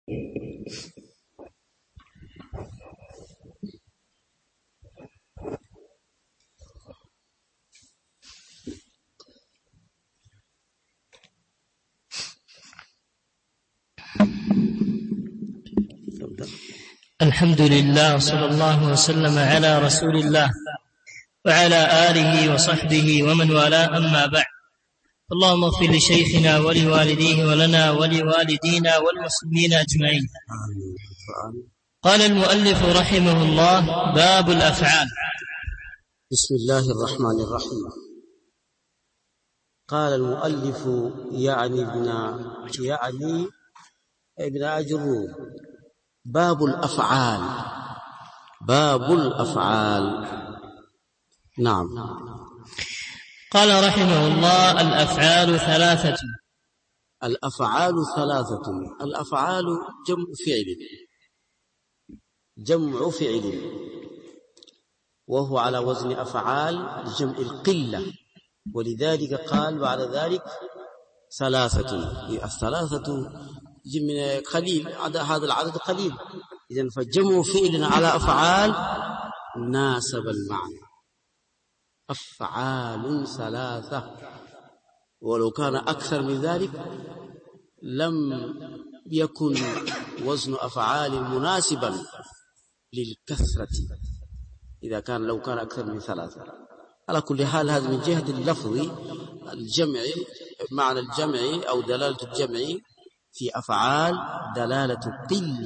الحمد لله، صلى الله وسلم على رسول الله وعلى آله وصحبه ومن والاه، أما بعد. اللهم اغفر لشيخنا ولوالديه ولنا ولوالدينا والمسلمين أجمعين. قال المؤلف رحمه الله: باب الأفعال. بسم الله الرحمن الرحيم. قال المؤلف يعني ابن أجروم: باب الأفعال. باب الأفعال. نعم. قال رحمه الله: الأفعال ثلاثة. الأفعال ثلاثة. الأفعال جمع فعل، وهو على وزن أفعال جمع القلة، ولذلك قال بعد ذلك ثلاثة. الثلاثة من قليل، هذا العدد قليل، إذن فجمع فعل على أفعال ناسب المعنى. أفعال ثلاثة، ولو كان أكثر من ذلك لم يكن وزن أفعال مناسبا للكثرة، لو كان أكثر من ثلاثة. على كل حال، هذا من جهة اللفظ الجمع، معنى الجمع أو دلالة الجمع في أفعال دلالة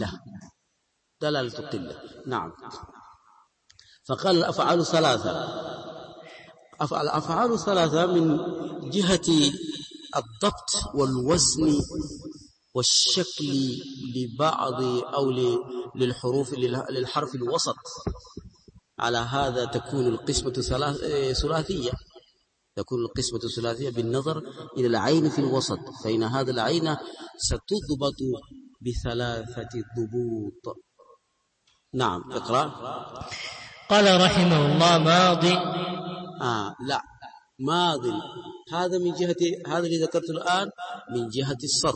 قلة. نعم. فقال الأفعال ثلاثة. الأفعال ثلاثة من جهة الضبط والوزن والشكل لبعض أو للحرف الوسط. على هذا تكون القسمة ثلاثية. تكون القسمة ثلاثية بالنظر إلى العين في الوسط، فإن هذا العين ستضبط بثلاثة ضبوط. نعم. اقرأ. قال رحمه الله: ماضي. لا، ماضي هذا من جهة، هذا اللي ذكرته الآن من جهة الصرف.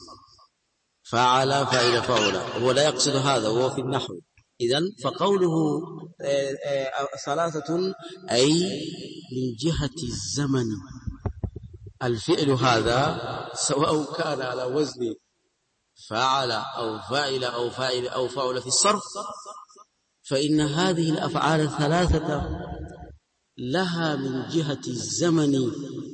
فعل، فعل، فعل، هو لا يقصد هذا، هو في النحو. إذن فقوله ثلاثة أي من جهة الزمن. الفعل هذا سواء كان على وزن فعل أو فاعل أو فاعل أو فعل في الصرف، فإن هذه الأفعال الثلاثة لها من جهة الزمن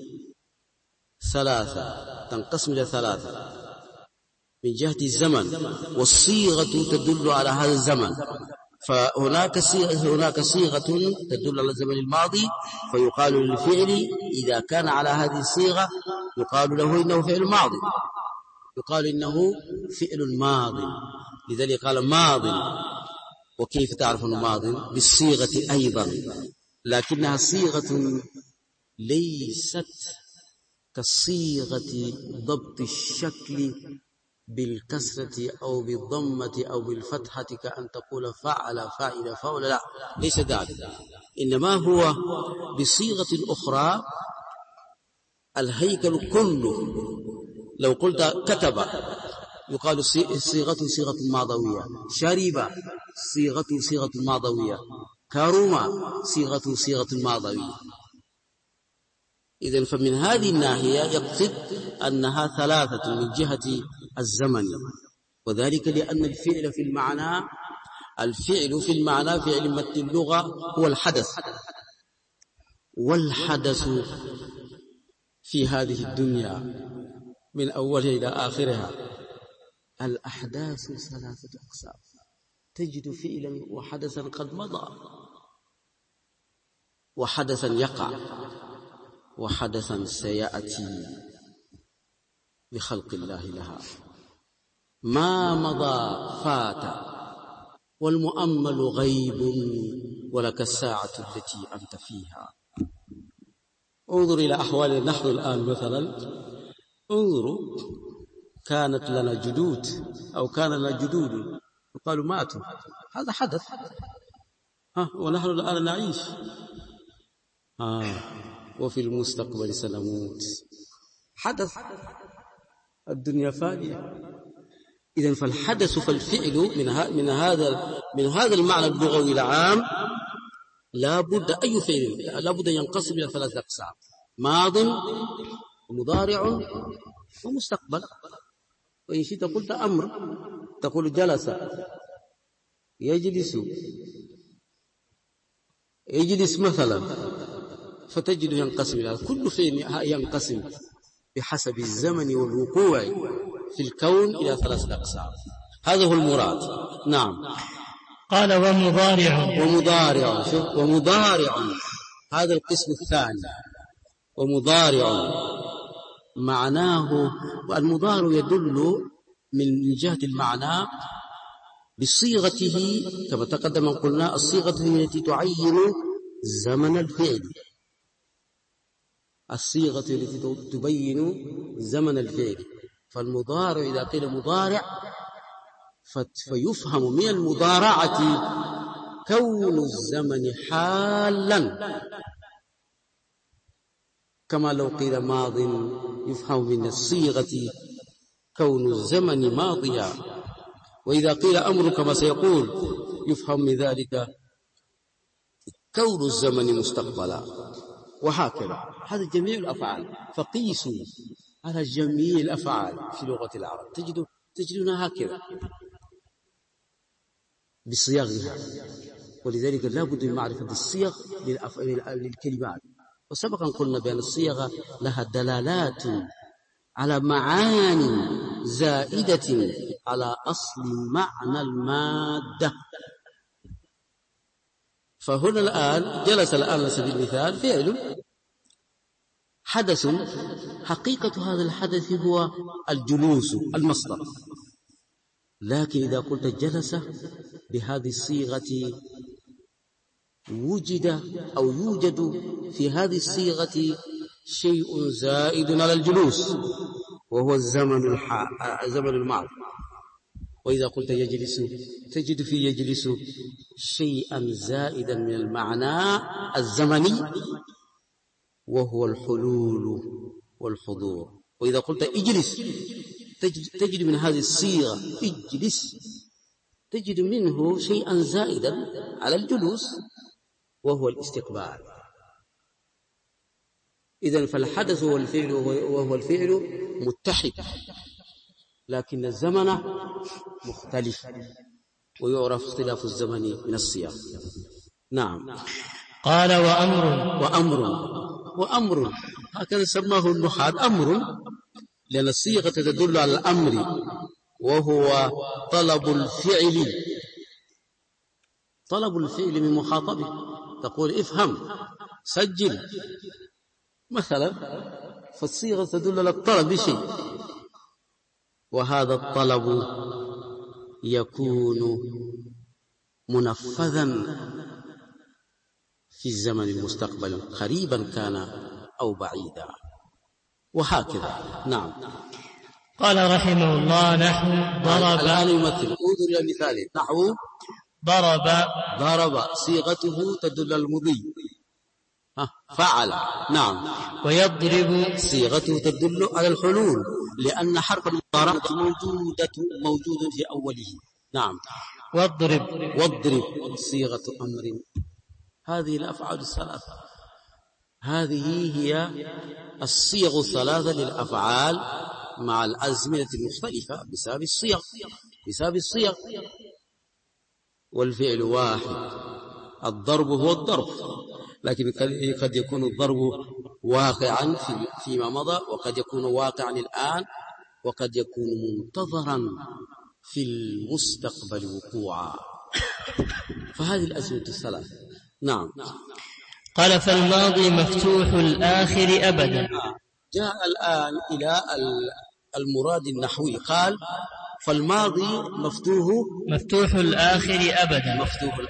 ثلاثة، تنقسم إلى ثلاثة من جهة الزمن، والصيغة تدل على هذا الزمن. فهناك صيغة تدل على الزمن الماضي، فيقال للفعل إذا كان على هذه الصيغة يقال له إنه فعل ماضي، يقال إنه فعل ماضي. لذلك قال ماضي. وكيف تعرف أنه ماضي؟ بالصيغة أيضا، لكنها صيغة ليست كصيغة ضبط الشكل بالكسرة أو بالضمة أو بالفتحة، كأن تقول فعل، فاعل، فعل. لا، ليس ذلك، إنما هو بصيغة أخرى. الهيكل كله، لو قلت كتب يقال صيغة ماضوية، شرب صيغة ماضوية، كرم صيغة ماضوية. إذن فمن هذه الناحية يقصد أنها ثلاثة من جهة الزمن، وذلك لأن الفعل في المعنى في علم اللغة هو الحدث، والحدث في هذه الدنيا من أولها إلى آخرها الأحداث ثلاثة أقسام. تجد فعلا وحدثا قد مضى، وحدثا يقع، وحدثا سيأتي بخلق الله لها. ما مضى فات، والمؤمل غيب، ولك الساعة التي أنت فيها. انظر إلى أحوال نحن الآن مثلا. انظروا، كانت لنا جدود أو كان لنا جدود وقالوا ماتوا، هذا حدث. ونحن الآن نعيش. وفي المستقبل سنموت، حدث. الدنيا فانية. إذن فالحدث فالفعل من هذا المعنى اللغوي العام لا بد أي فعل لا بد ينقسم إلى 3 أقسام: ماض ومضارع ومستقبل. وإن شئت قلت أمر، تقول جلس، يجلس مثلا، فتجد ينقسم إلى كل فعل ينقسم بحسب الزمن والوقوع في الكون إلى 3 أقسام. هذا هو المراد. نعم. قال ومضارع هذا القسم الثاني. ومضارع معناه، والمضارع يدل من جهة المعنى بصيغته كما تقدم قلنا، الصيغة التي تعين زمن الفعل، الصيغة التي تبين زمن الفعل. فالمضارع إذا قيل مضارع فيفهم من المضارعة كون الزمن حالا، كما لو قيل ماض يفهم من الصيغة كون الزمن ماضيا. وإذا قيل أمر كما سيقول يفهم من ذلك كون الزمن مستقبلا، وهكذا. هذا جميع الأفعال، فقيسوا على جميع الأفعال في لغة العرب تجدونها هكذا بصياغها. ولذلك لا بد من معرفة الصيغ للكلمات. وسبقا قلنا بأن الصيغ لها دلالات على معاني زائدة على أصل معنى المادة. فهنا الآن جلس الآن على سبيل المثال فعل حدث، حقيقة هذا الحدث هو الجلوس المصدر، لكن إذا قلت جلس بهذه الصيغة وجد أو يوجد في هذه الصيغة شيء زائد على الجلوس وهو الزمن الماضي. وإذا قلت يجلس تجد في يجلس شيئا زائدا من المعنى الزمني وهو الحلول والحضور. وإذا قلت اجلس تجد من هذه الصيغة اجلس تجد منه شيئا زائدا على الجلوس وهو الاستقبال. إذن فالحدث والفعل وهو الفعل متحد، لكن الزمن مختلف، ويعرف اختلاف الزمن من السياق. نعم. قال وأمر هكذا سماه النحاة أمر، لأن الصيغة تدل على الأمر وهو طلب الفعل من مخاطبه. تقول افهم، سجل مثلا، فالصيغة تدل على الطلب بشيء، وهذا الطلب يكون منفذا في الزمن المستقبل، قريبا كان أو بعيدا، وهكذا. نعم. قال رحمه الله نحو ضرب. الآن يمثل، انظر إلى مثال نحو ضرب صيغته تدل على المضي، فعل. نعم. ويضرب صيغته تدل على الحلول، لأن حرف المضارعة موجود في أوله. نعم. واضرب صيغة أمر. هذه الأفعال الثلاثة، هذه هي الصيغ الثلاثة للأفعال مع الأزمنة المختلفة بسبب الصيغ. والفعل واحد، الضرب هو الضرب، لكن قد يكون الضرب واقعا فيما مضى، وقد يكون واقعا الآن، وقد يكون منتظرا في المستقبل وقوعا. فهذه الأزمنة الثلاثة. نعم. قال فالماضي مفتوح الآخر أبدا. جاء الآن إلى المراد النحوي. قال فالماضي مفتوح الآخر أبدا.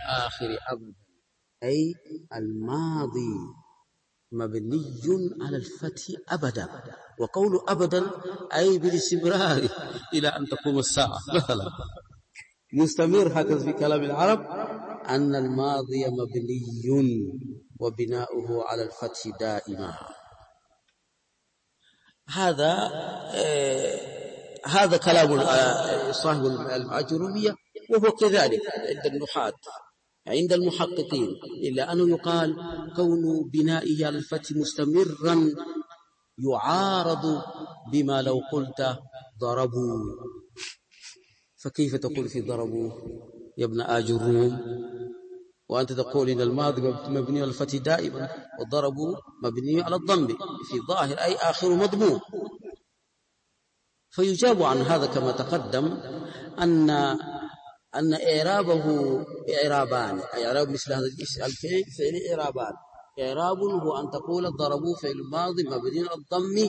أي الماضي مبني على الفتح أبدا. وقول أبدا أي بالاستمرار إلى أن تقوم الساعة مثلا، مستمر. هكذا في كلام العرب أن الماضي مبني وبناؤه على الفتح دائما. هذا هذا كلام صاحب الأجرومية، وهو كذلك عند النحاة عند المحققين، إلا أنه يقال كون بنائه على الفتح مستمرا يعارض بما لو قلت ضربوا، فكيف تقول في ضربوا يا ابن آجروم وأنت تقول إن الماضي مبني على الفتح دائما والضربوا مبني على الضم في ظاهر أي آخر مضموم. فيجاب عن هذا كما تقدم أن إعرابه إعرابان، إعراب مثل هذا الفعل فعل إعرابان. إعراب هو أن تقول ضربوا فعل الماضي مبني على الضم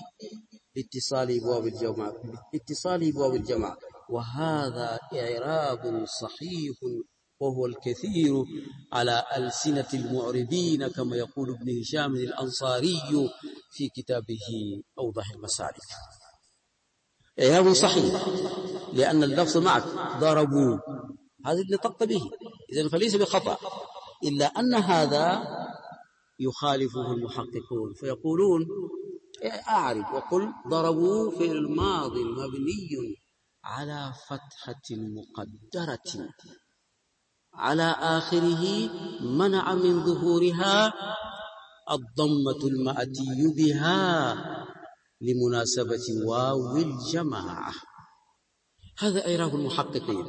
لاتصال أبواب الجمع، وهذا إعراب صحيح وهو الكثير على ألسنة المعربين كما يقول ابن هشام الأنصاري في كتابه أوضح المسالك. إعراب صحيح لأن اللفظ معك ضربوا، هذا اللي نطق به، إذن فليس بخطأ، إلا أن هذا يخالفه المحققون فيقولون أعرب وقل ضربوا في الماضي مبني على فتحة مقدرة على آخره منع من ظهورها الضمة المأتي بها لمناسبة واو الجماعة. هذا إعراب المحققين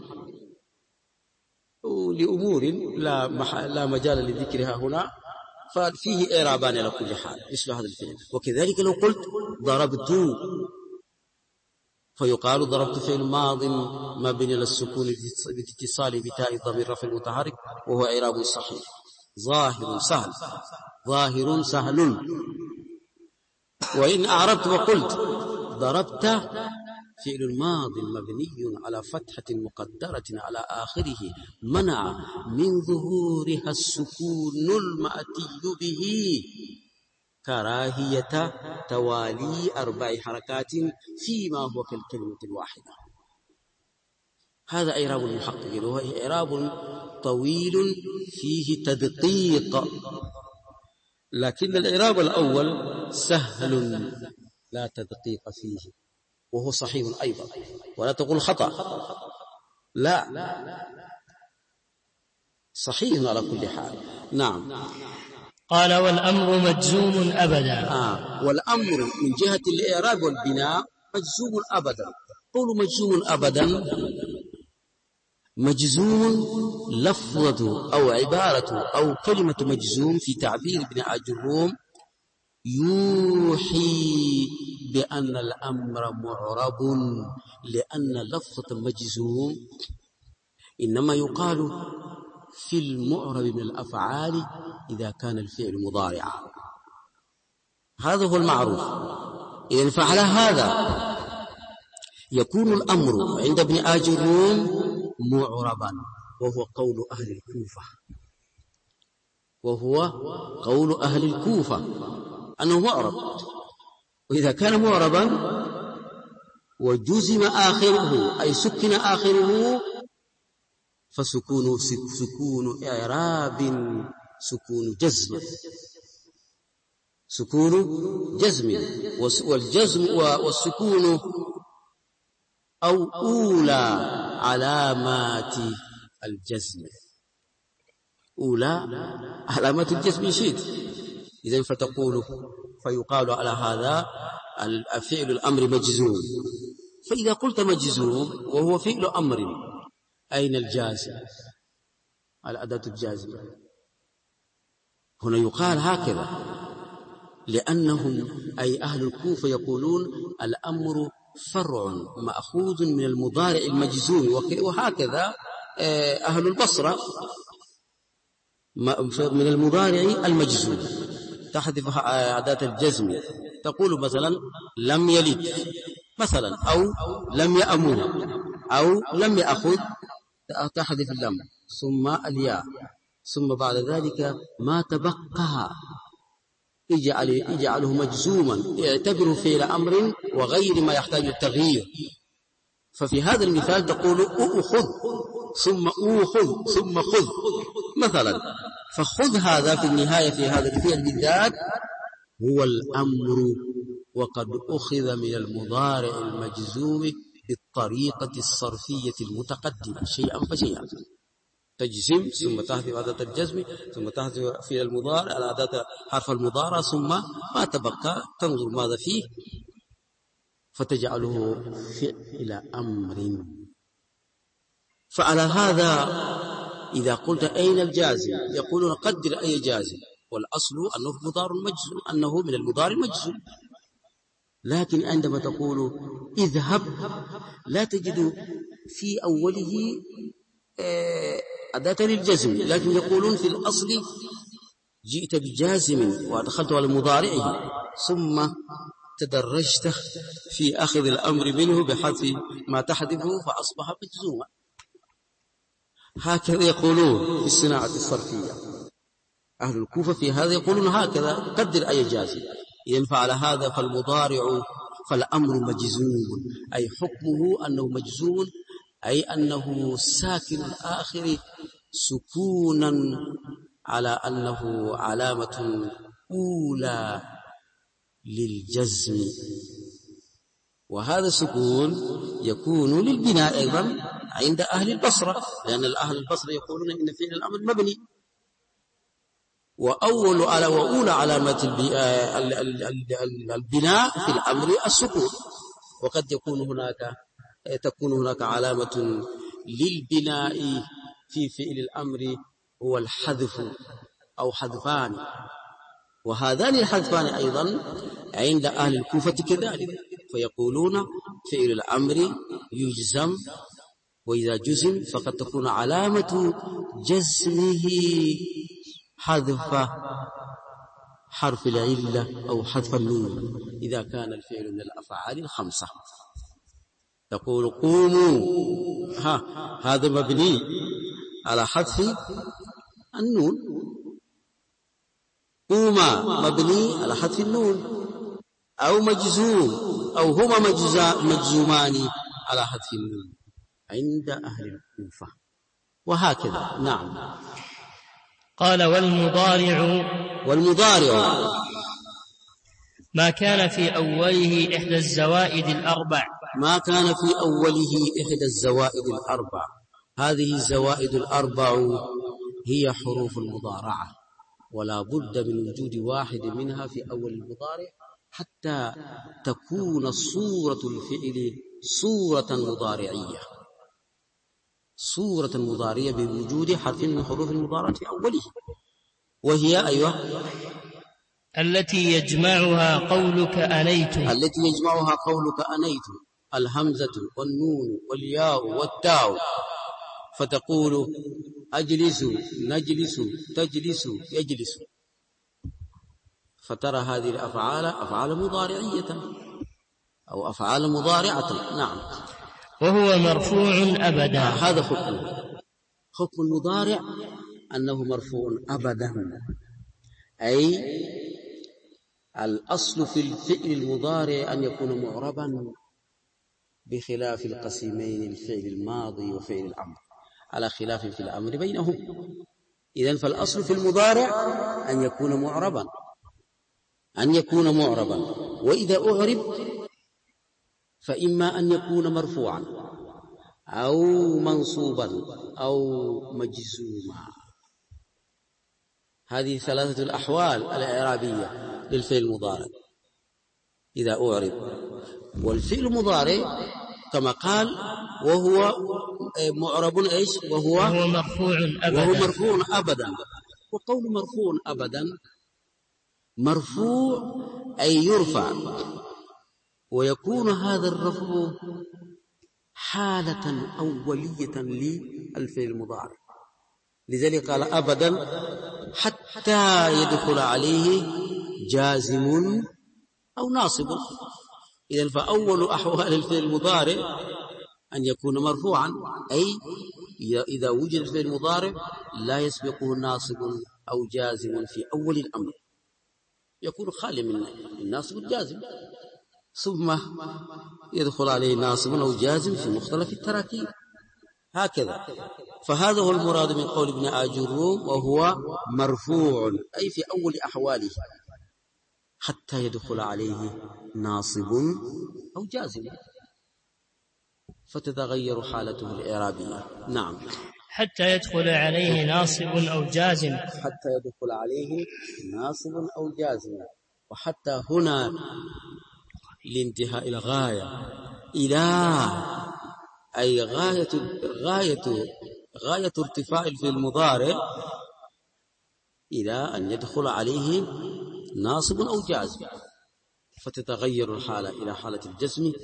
لأمور لا مجال لذكرها هنا، ففيه إعرابان على كل حال مثل هذا الفعل. وكذلك لو قلت ضربت فيقال ضربت فعل ماض مبني للسكون باتصال بتاء ضمير رفع المتحرك وهو إعراب صحيح ظاهر سهل. وإن أعربت وقلت ضربت فعل الماض مبني على فتحة مقدرة على آخره منع من ظهورها السكون المأتي به كراهية توالي 4 حركات فيما هو كالكلمة الواحدة. هذا إعراب المحققين، وهو إعراب طويل فيه تدقيق، لكن الإعراب الأول سهل لا تدقيق فيه وهو صحيح أيضا، ولا تقول خطأ، لا صحيح على كل حال. نعم. قال والأمر مجزوم أبدا. والأمر من جهة الإعراب والبناء مجزوم أبدا. قول مجزوم أبدا، مجزوم لفظة أو عبارة أو كلمة مجزوم في تعبير ابن آجروم يوحي بأن الأمر معرب، لأن لفظة مجزوم إنما يقال في المعرب من الأفعال إذا كان الفعل مضارعا، هذا هو المعروف. إذن فعلى هذا يكون الأمر عند ابن آجروم معربا، وهو قول أهل الكوفة أنه معرب. وإذا كان معربا وجزم آخره أي سكن آخره فسكون سكون إعراب سكون جزم والجزم والسكون أو أولى علامات الجزم، أولى علامات الجزم شيء. إذن فيقال على هذا الفعل الأمر مجزوم. فإذا قلت مجزوم وهو فعل أمر، أين الجازم؟ الأداة الجازمة هنا يقال هكذا، لأنهم أي أهل الكوفة يقولون الأمر فرع مأخوذ من المضارع المجزوم، وهكذا أهل البصرة من المضارع المجزوم تحذف أداة الجزم، تقول مثلا لم يلد مثلا، أو لم يأمن، أو لم يأخذ تحذف اللام ثم الياء، ثم بعد ذلك ما تبقى اجعله مجزوما، اعتبره فعل أمر وغير ما يحتاج التغيير. ففي هذا المثال تقول أخذ ثم أخذ ثم خذ مثلا، فخذ هذا في النهاية في هذا الفعل بالذات هو الأمر، وقد أخذ من المضارع المجزوم بالطريقة الصرفية المتقدمة شيئا فشيئا. تجزم ثم تحذف أداة الجزم ثم تحذف في المضارع الأداة حرف المضارع ثم ما تبقى تنظر ماذا فيه فتجعله فعل أمر. فعلى هذا إذا قلت أين الجازم يقولون قدر أي جازم، والأصل أنه مضارع مجزوم، أنه من المضارع المجزوم. لكن عندما تقول اذهب لا تجد في أوله أداة للجزم، لكن يقولون في الأصل جئت بجازم وأدخلت على مضارعه ثم تدرجت في أخذ الأمر منه بحذف ما تحذفه فأصبح مجزوما. هكذا يقولون في الصناعة الصرفية أهل الكوفة، في هذا يقولون هكذا قدر أي جازم. إذن فعلى هذا فالمضارع فالأمر مجزوم، أي حكمه أنه مجزوم، أي أنه ساكن الآخر سكونا على أنه علامة أولى للجزم. وهذا السكون يكون للبناء أيضا عند أهل البصرة، لأن أهل البصرة يقولون إن فعل الأمر مبني، وأولى علامة البناء في الأمر السكون. وقد تكون هناك علامة للبناء في فعل الأمر هو الحذف أو حذفان، وهذان الحذفان أيضا عند أهل الكوفة كذلك، فيقولون فعل الأمر يجزم، وإذا جزم فقد تكون علامة جزمه حذف حرف العلة أو حذف النون إذا كان الفعل من الأفعال الخمسة. تقول قوموا، هذا مبني على حذف النون، قوما مبني على حذف النون، أو مجزوم أو هما مجزومان على حذف النون عند أهل الكوفة، وهكذا. نعم. قال والمضارع ما كان في أوله إحدى الزوائد الأربع. ما كان في أوله إحدى الزوائد الأربع، هذه الزوائد الأربع هي حروف المضارعة، ولا بد من وجود واحد منها في أول المضارع حتى تكون صورة الفعل صورة مضارعية بوجود حرف من حروف المضارعة في أوله، وهي أيوة التي يجمعها قولك أنيت، الهمزة والنون والياء والتاء، فتقول أجلس، نجلس، تجلس، يجلس، فترى هذه الأفعال أفعال مضارعية أو أفعال مضارعة. نعم. وهو مرفوع أبدا. هذا حكم المضارع أنه مرفوع أبدا، أي الأصل في الفعل المضارع أن يكون معربا، بخلاف القسمين الفعل الماضي وفعل الأمر، على خلاف في الأمر بينهم. إذن فالأصل في المضارع أن يكون معربا، وإذا أعرب فإما أن يكون مرفوعا أو منصوبا أو مجزوما. هذه ثلاثة الأحوال الإعرابية للفعل المضارع إذا أعرب. والفعل المضارع كما قال وهو معرب إيش؟ وهو مرفوع أبدا. وقول مرفوع أبدا، مرفوع أي يرفع، ويكون هذا الرفع حالة أولية للفعل المضارع، لذلك قال أبدا حتى يدخل عليه جازم أو ناصب. إذن فأول أحوال الفعل المضارع أن يكون مرفوعا، أي إذا وجد الفعل المضارع لا يسبقه ناصب أو جازم في أول الأمر، يكون خالي من الناصب والجازم، ثم يدخل عليه ناصب أو جازم في مختلف التراكيب، هكذا. فهذا هو المراد من قول ابن آجروم وهو مرفوع، أي في أول أحواله حتى يدخل عليه ناصب أو جازم. فتتغير حالته الإعرابية. نعم. حتى يدخل عليه ناصب أو جازم. حتى يدخل عليه ناصب أو جازم. وحتى هنا لانتهاء الغاية، إلى أي غاية ارتفاع في المضارع إلى أن يدخل عليه ناصب أو جازم، فتتغير الحالة إلى حالة الجزم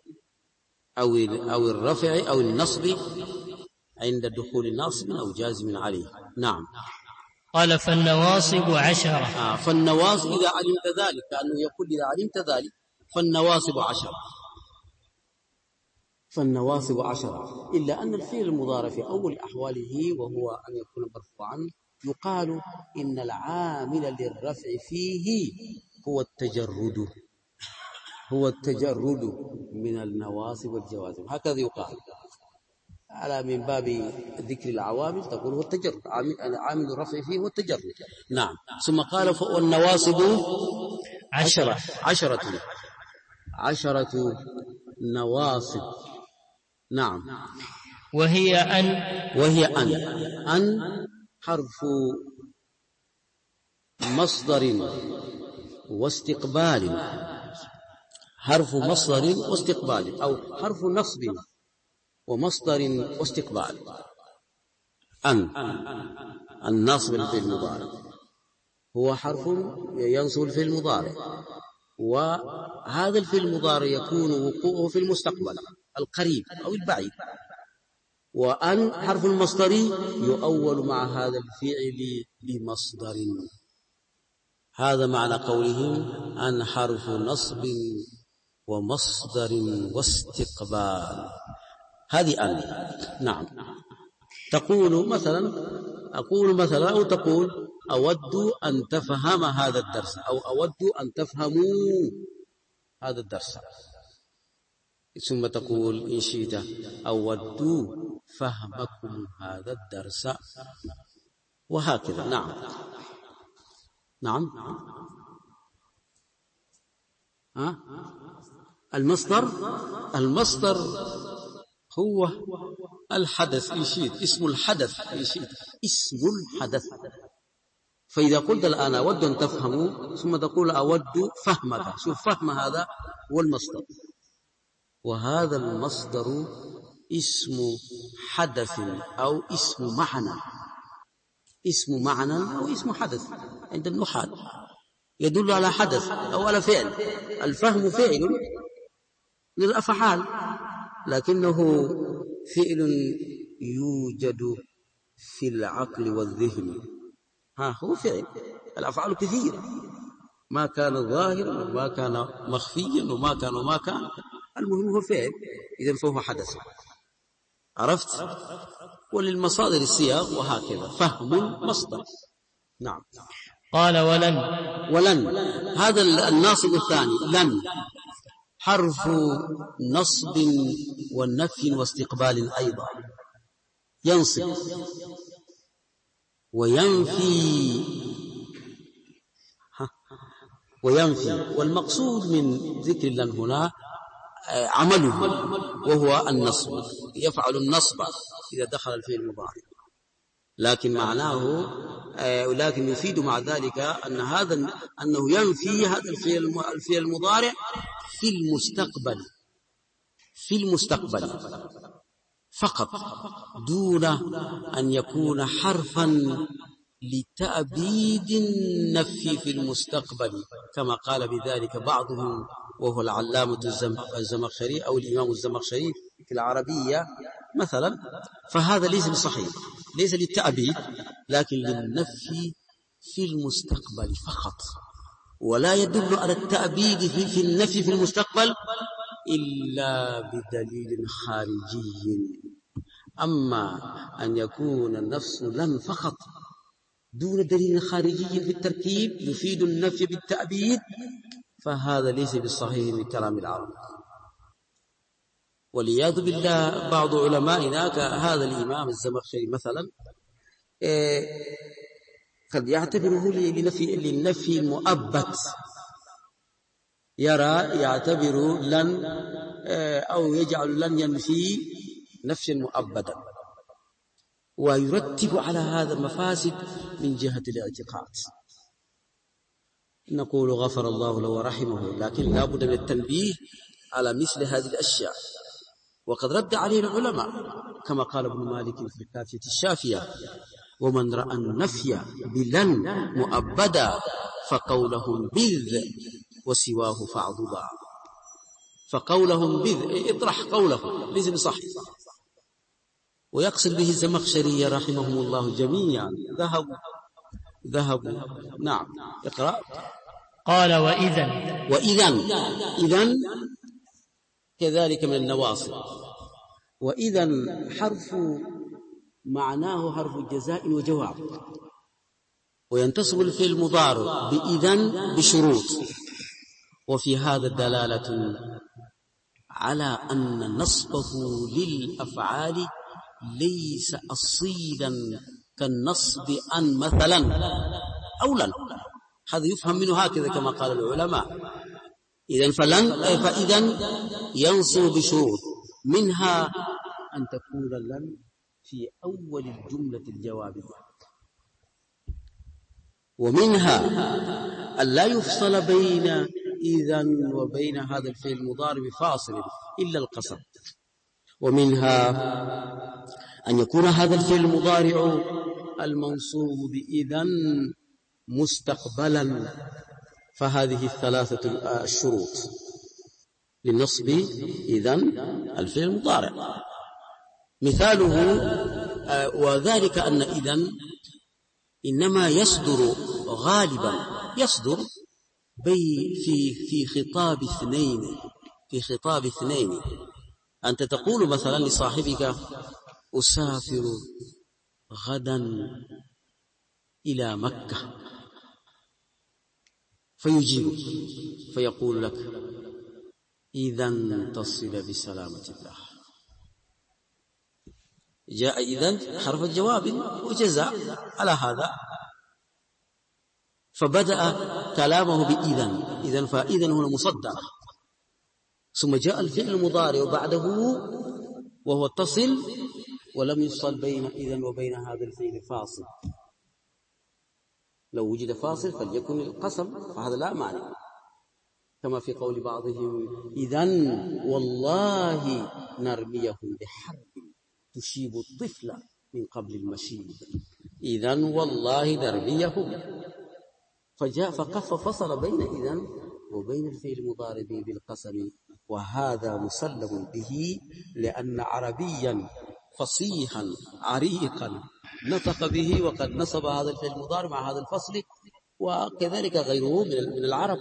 أو الرفع أو النصب عند دخول ناصب أو جازم عليه. نعم. قال فالنواصب 10. فالنواصب إذا علمت ذلك، كأنه يقول إذا علمت ذلك فالنواصب 10. فالنواصب 10، إلا أن الفعل المضارع في أول أحواله وهو أن يكون مرفوعا يقال إن العامل للرفع فيه هو التجرد من النواصب والجوازم، هكذا يقال على من باب ذكر العوامل، تقول هو التجرد، عامل الرفع فيه هو التجرد. نعم. ثم قال والنواصب 10 نواصب. نعم. وهي أن حرف مصدر واستقبال، أو حرف نصب ومصدر واستقبال. النصب في المضارع هو حرف ينصب في المضارع، وهذا الفعل المضارع يكون وقوعه في المستقبل القريب أو البعيد. وأن حرف المصدري يؤول مع هذا الفعل لمصدر. هذا معنى قولهم أن حرف نصب ومصدر واستقبال. هذه أن. نعم. تقول مثلا أو تقول أود أن تفهم هذا الدرس، أو أود أن تفهموا هذا الدرس، ثم تقول إن شئت أود فهمكم هذا الدرس، وهكذا. نعم. المصدر هو الحدث إن شئت، اسم الحدث إن شئت، اسم الحدث. فإذا قلت الآن أود أن تفهموا ثم تقول أود فهمك، شوف فهم هذا هو المصدر، وهذا المصدر اسم حدث أو اسم معنى أو اسم حدث عند النحاة، يدل على حدث أو على فعل. الفهم فعل للأفعال، لكنه فعل يوجد في العقل والذهن. هو فعل. الأفعال كثيرة، ما كان ظاهرا وما كان مخفيا وما كان، المهم هو فعل، إذن فهو حدث. عرفت؟ وللمصادر السياق وهكذا. فهم المصدر. نعم. قال ولن هذا الناصب الثاني. لن حرف نصب والنفي واستقبال أيضا، ينصب وينفي، والمقصود من ذكر لن هنا عمله، وهو النصب، يفعل النصب إذا دخل الفعل المضارع، لكن معناه ولكن يفيد مع ذلك أنه ينفي هذا الفعل المضارع في المستقبل فقط، دون أن يكون حرفا لتأبيد النفي في المستقبل، كما قال بذلك بعضهم وهو العلامة الزمخشري أو الإمام الزمخشري في العربية مثلا. فهذا ليس بصحيح، ليس للتأبيد، لكن للنفي في المستقبل فقط، ولا يدل على التأبيد في النفي في المستقبل إلا بدليل خارجي. أما أن يكون النفس لن فقط دون دليل خارجي في التركيب يفيد النفي بالتأبيد، فهذا ليس بالصحيح من كلام العرب. والعياذ بالله بعض علمائنا كهذا الإمام الزمخشري مثلا قد يعتبره للنفي المؤبد، يعتبر لن أو يجعل لن ينفي نفيا مؤبدا، ويرتب على هذا المفاسد من جهة الاعتقاد. نقول غفر الله له ورحمه، لكن لا بد من التنبيه على مثل هذه الأشياء. وقد رد عليه العلماء كما قال ابن مالك في الكافية الشافية: ومن رأى النفي بلن مؤبدا فقولهم بذ وسواه فاعضدا. فقولهم بذ اطرح قوله لازم صح. ويقصد به الزمخشري رحمهم الله جميعا. ذهبوا نعم. اقرأ. قال وإذن كذلك من النواصب. وإذن حرف معناه حرف جزاء وجواب، وينتصب الفعل المضارع بإذن بشروط. وفي هذا دلالة على أن نصبه للأفعال ليس أصيلا كالنصب أن مثلا أو لن. هذا يفهم منه هكذا كما قال العلماء. فإذن ينصب بشروط، منها أن تكون لن في أول الجملة الجوابية، ومنها أن لا يفصل بين إذن وبين هذا الفعل المضارع بفاصل إلا القسم، ومنها أن يكون هذا الفعل المضارع المنصوب بإذن مستقبلا. فهذه الثلاثة الشروط للنصب إذن الفعل المضارع. مثاله وذلك أن إذن إنما يصدر غالبا في خطاب اثنين. أنت تقول مثلا لصاحبك: أسافر غدا إلى مكة، فيجيبك فيقول لك: إذن تصل بسلامة الله. جاء إذن حرف الجواب وجزاء على هذا، فبدأ كلامه بإذن، فإذن هنا مصدرة. ثم جاء الفعل المضارع بعده وهو اتصل، ولم يفصل بين إذن وبين هذا الفعل فاصل. لو وجد فاصل فليكن القسم، فهذا لا معنى، كما في قول بعضهم: إذن والله نرميهم بحرب تشيب الطفل من قبل المشيب. إذن والله نرميهم، فجاء فصل بين إذن وبين الفعل المضارع بالقسم، وهذا مسلم به، لأن عربيا فصيحا عريقا نطق به، وقد نصب هذا الفعل المضارع مع هذا الفصل، وكذلك غيره من العرب.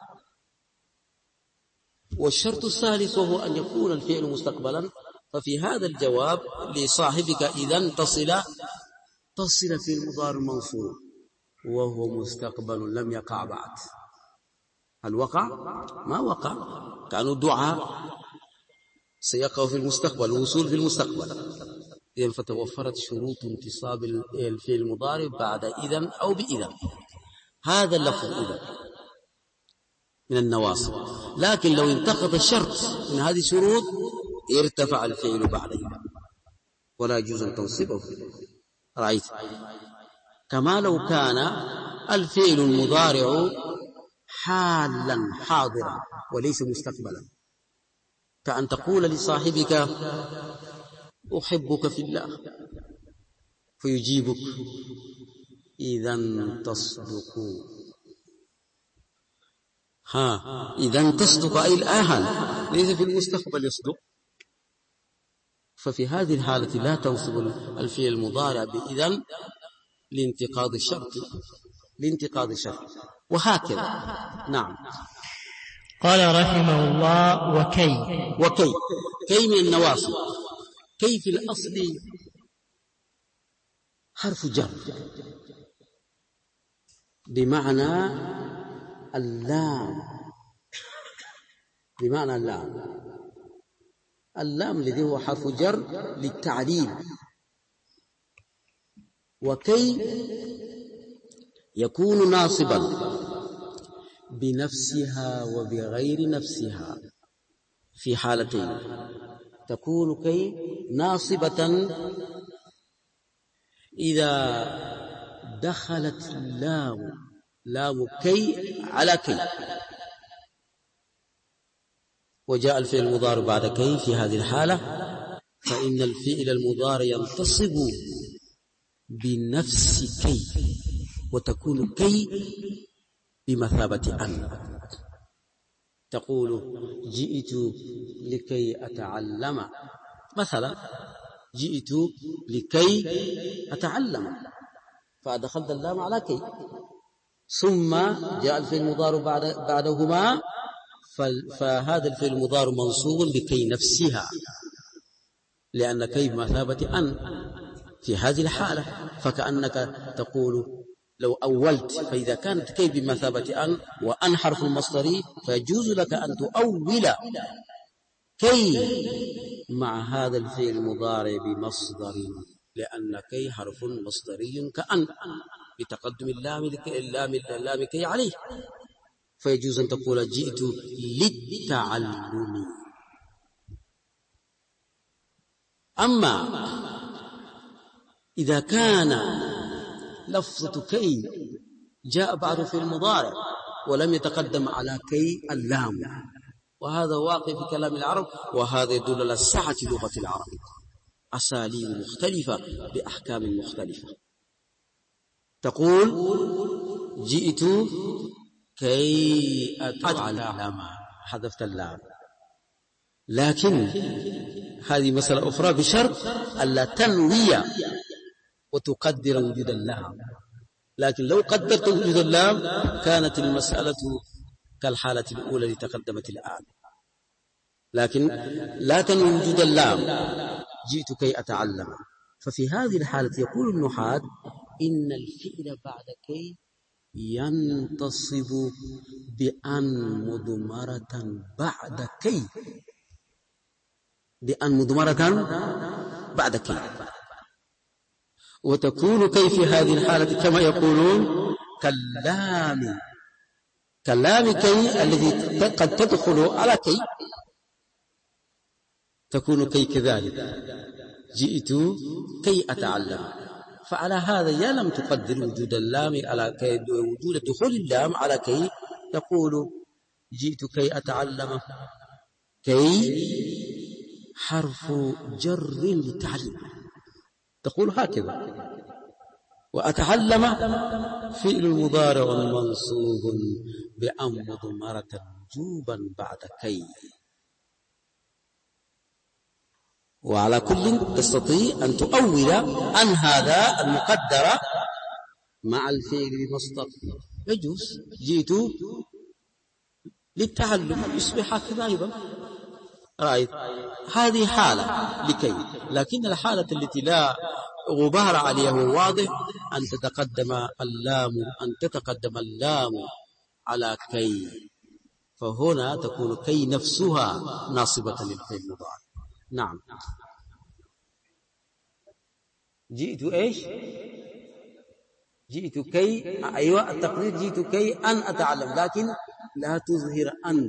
والشرط الثالث وهو أن يكون الفعل مستقبلا. ففي هذا الجواب لصاحبك إذن تصل في المضارع المنصوب وهو مستقبل لم يقع بعد. هل وقع؟ ما وقع، كانوا دعاء سيقع في المستقبل، الوصول في المستقبل. إذن فتوفرت شروط انتصاب الفعل المضارع بعد إذن أو بإذن. هذا اللفظ إذن من النواصب. لكن لو انتقض الشرط من هذه الشروط ارتفع الفعل بعد إذن، ولا يجوز أن تنصبه. رأيت؟ كما لو كان الفعل المضارع حالا حاضرا وليس مستقبلا، كأن تقول لصاحبك: أحبك في الله، فيجيبك: إذن تصدق. إذن تصدق أي الآن، ليس في المستقبل يصدق. ففي هذه الحالة لا تنصب الفعل المضارع بإذن لانتقاض الشرط، وهكذا. نعم. قال رحمه الله: وكي من النواصب. كي في الأصل حرف جر بمعنى اللام، اللام الذي هو حرف جر للتعليل. وكي يكون ناصبا بنفسها وبغير نفسها، في حالتين. تكون كي ناصبة إذا دخلت لام كي على كي، وجاء الفعل المضارع بعد كي في هذه الحالة، فإن الفعل المضارع ينتصب بنفس كي، وتكون كي بمثابة أن. تقول جئت لكي أتعلم مثلا، جئت لكي أتعلم، فأدخلت اللام على كي، ثم جاء الفعل المضارع بعدهما، فهذا الفعل المضارع منصوب بكي نفسها، لأن كي بمثابة أن في هذه الحالة. فكأنك تقول لو أولت، فإذا كانت كي بمثابة أن وأن حرف المصدري، فيجوز لك أن تؤول كي مع هذا الفعل المضارع بمصدر، لأن كي حرف مصدري كأن بتقدم اللام كي عليه، فيجوز أن تقول جئت للتعلم. أما إذا كان لفظة كي جاء بعد في المضارع ولم يتقدم على كي اللام، وهذا واقع في كلام العرب، وهذا يدل على سعة لغة العرب، أساليب مختلفة بأحكام مختلفة. تقول جئت كي أتعلم، حذفت اللام، لكن هذه مسألة أخرى بشرط ألا تنوي وتقدر وجود اللام. لكن لو قدرت وجود اللام كانت المسألة كالحالة الأولى التي تقدمت الآن، لكن لا تنوي وجود اللام، جئت كي أتعلم. ففي هذه الحالة يقول النحاة إن الفعل بعد كي ينتصب بأن مضمرة بعد كي، بأن مضمرة بعد كي، وتكون كي في هذه الحالة كما يقولون كلام كي الذي قد تدخل على كي، تكون كي كذلك، جئت كي أتعلم. فعلى هذا يا لم تقدر وجود اللام على كي، وجود دخول اللام على كي، تقول جئت كي أتعلم، كي حرف جر للتعلم، تقول هكذا. وأتعلم فعل مضارع منصوب بأن مضمرة وجوبا بعد كي. وعلى كل تستطيع أن تؤول أن هذا المقدر مع الفعل بمصدر، يجوز جئت للتعلم يصبح هكذا أيضا، رأيت هذه حالة لكي. لكن الحالة التي لا غبار عليها واضح أن تتقدم اللام على كي، فهنا تكون كي نفسها ناصبة للفعل المضارع. نعم. جئت إيش؟ جئت كي، أيوة التقدير جئت كي أن أتعلم، لكن لا تظهر أن،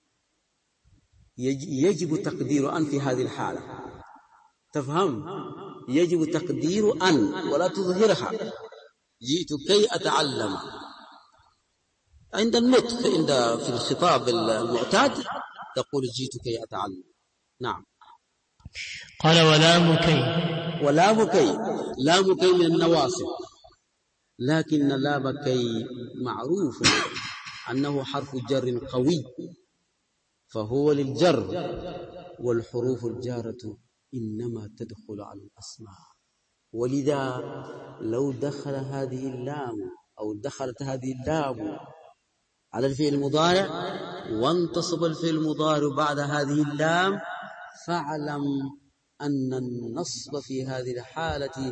يجب تقدير أن في هذه الحالة، تفهم؟ يجب تقدير أن ولا تظهرها. جئت كي أتعلم عند النطق، في الخطاب المعتاد تقول جئت كي أتعلم. نعم. قال ولام كي من النواصب، لكن لام كي معروف أنه حرف جر قوي، فهو للجر، والحروف الجارة إنما تدخل على الأسماء، ولذا لو دخل هذه اللام أو دخلت هذه اللام على الفعل المضارع وانتصب الفعل المضارع بعد هذه اللام، فاعلم أن النصب في هذه الحالة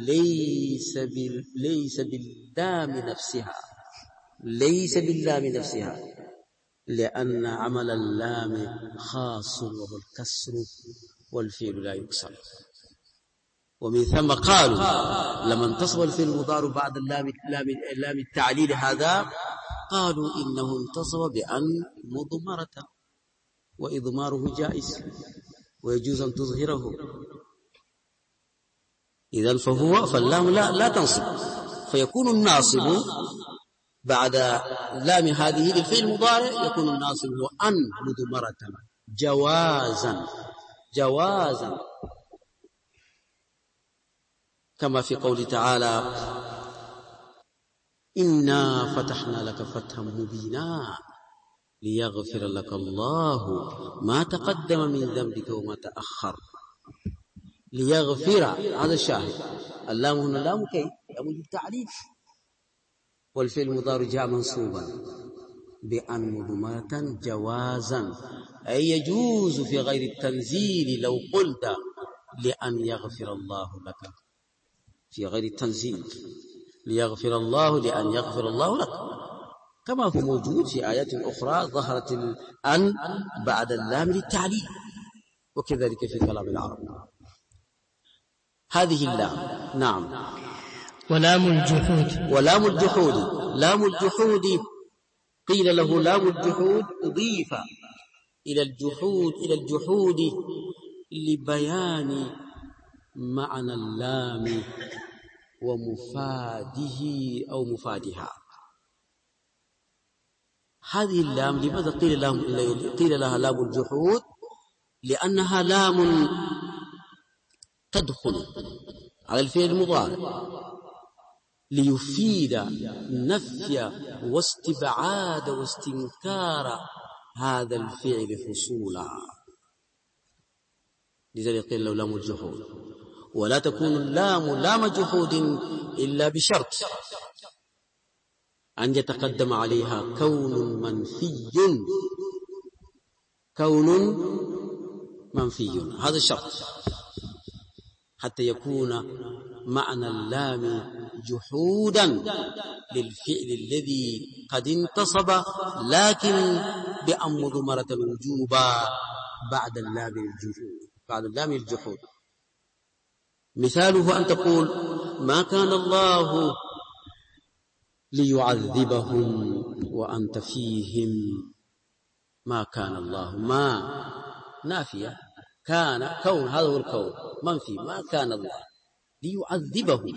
ليس باللام نفسها، لأن عمل اللام خاص وهو الكسر، والفعل لا يكسر. ومن ثم قالوا لما انتصب الفعل المضارع بعد اللام التعليل هذا، قالوا إنه انتصب بأن مضمرة، وإضماره جائز ويجوز أن تظهره. إذن فاللام لا تنصب، فيكون الناصب بعد لام هذه للفعل المضارع يكون الناصب هو أن مضمرة جوازا كما في قول تعالى إنا فتحنا لك فتحا مبينا ليغفر لك الله ما تقدم من ذنبك وما تأخر. ليغفر هذا الشاهد. اللام هنا لام كي لام للتعليل، والفعل المضارع جاء منصوبا بأن مضمرة جوازا، أي يجوز في غير التنزيل لو قلت لأن يغفر الله لك، في غير التنزيل ليغفر الله لأن يغفر الله لك، كما هو موجود في آيات أخرى ظهرت الأن بعد اللام للتعليل، وكذلك في كلام العرب. هذه اللام. نعم. ولام الجحود لام الجحود قيل له لام الجحود أضيف إلى الجحود لبيان معنى اللام ومفاده أو مفادها. هذه اللام لماذا قيل لها لام الجحود؟ لأنها لام تدخل على الفعل المضارع ليفيد نفي واستبعاد واستنكار هذا الفعل حصولا، لذلك قيل له لام الجحود. ولا تكون اللام لام جحود إلا بشرط أن يتقدم عليها كون منفي، هذا الشرط حتى يكون معنى اللام جحودا للفعل الذي قد انتصب لكن بأن مضمرة وجوبا بعد اللام الجحود. مثاله أن تقول ما كان الله ليعذبهم وأنت فيهم. ما كان الله، ما نافية، كان كون، هذا هو الكون منفي، ما كان الله ليعذبهم،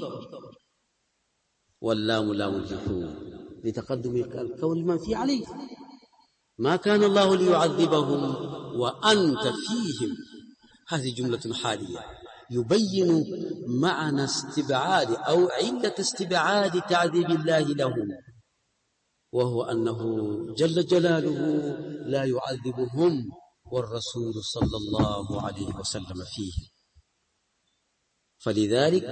واللام لام الجحود لتقدم الكون المنفي عليه. ما كان الله ليعذبهم وأنت فيهم، هذه جملة حالية يبين معنى استبعاد أو علة استبعاد تعذيب الله لهم، وهو أنه جل جلاله لا يعذبهم والرسول صلى الله عليه وسلم فيه. فلذلك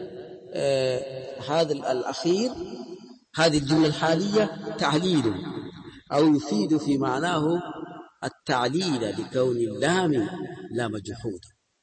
هذا الأخير، هذه الجملة الحالية تعليل أو يفيد في معناه التعليل لكون اللام لام جحود.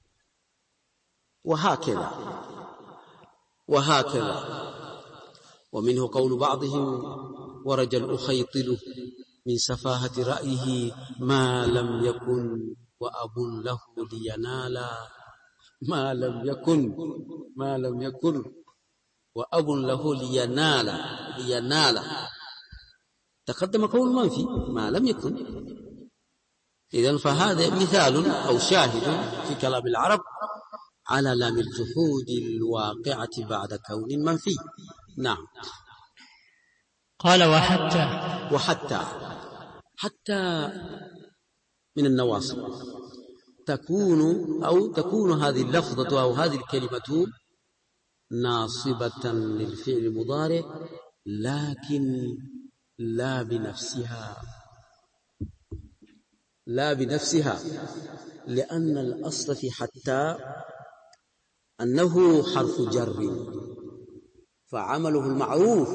وهكذا ومنه قول بعضهم ورجل أخيطله من سفاهة رأيه ما لم يكن وأب له لينالا. ما لم يكن وأب له لينالا تقدم قول منفي ما لم يكن. إذن فهذا مثال أو شاهد في كلام العرب على لام الجحود الواقعة بعد كون منفي. نعم. قال حتى من النواصب تكون هذه اللفظة أو هذه الكلمة ناصبة للفعل المضارع، لكن لا بنفسها، لأن الأصل في حتى أنه حرف جر، فعمله المعروف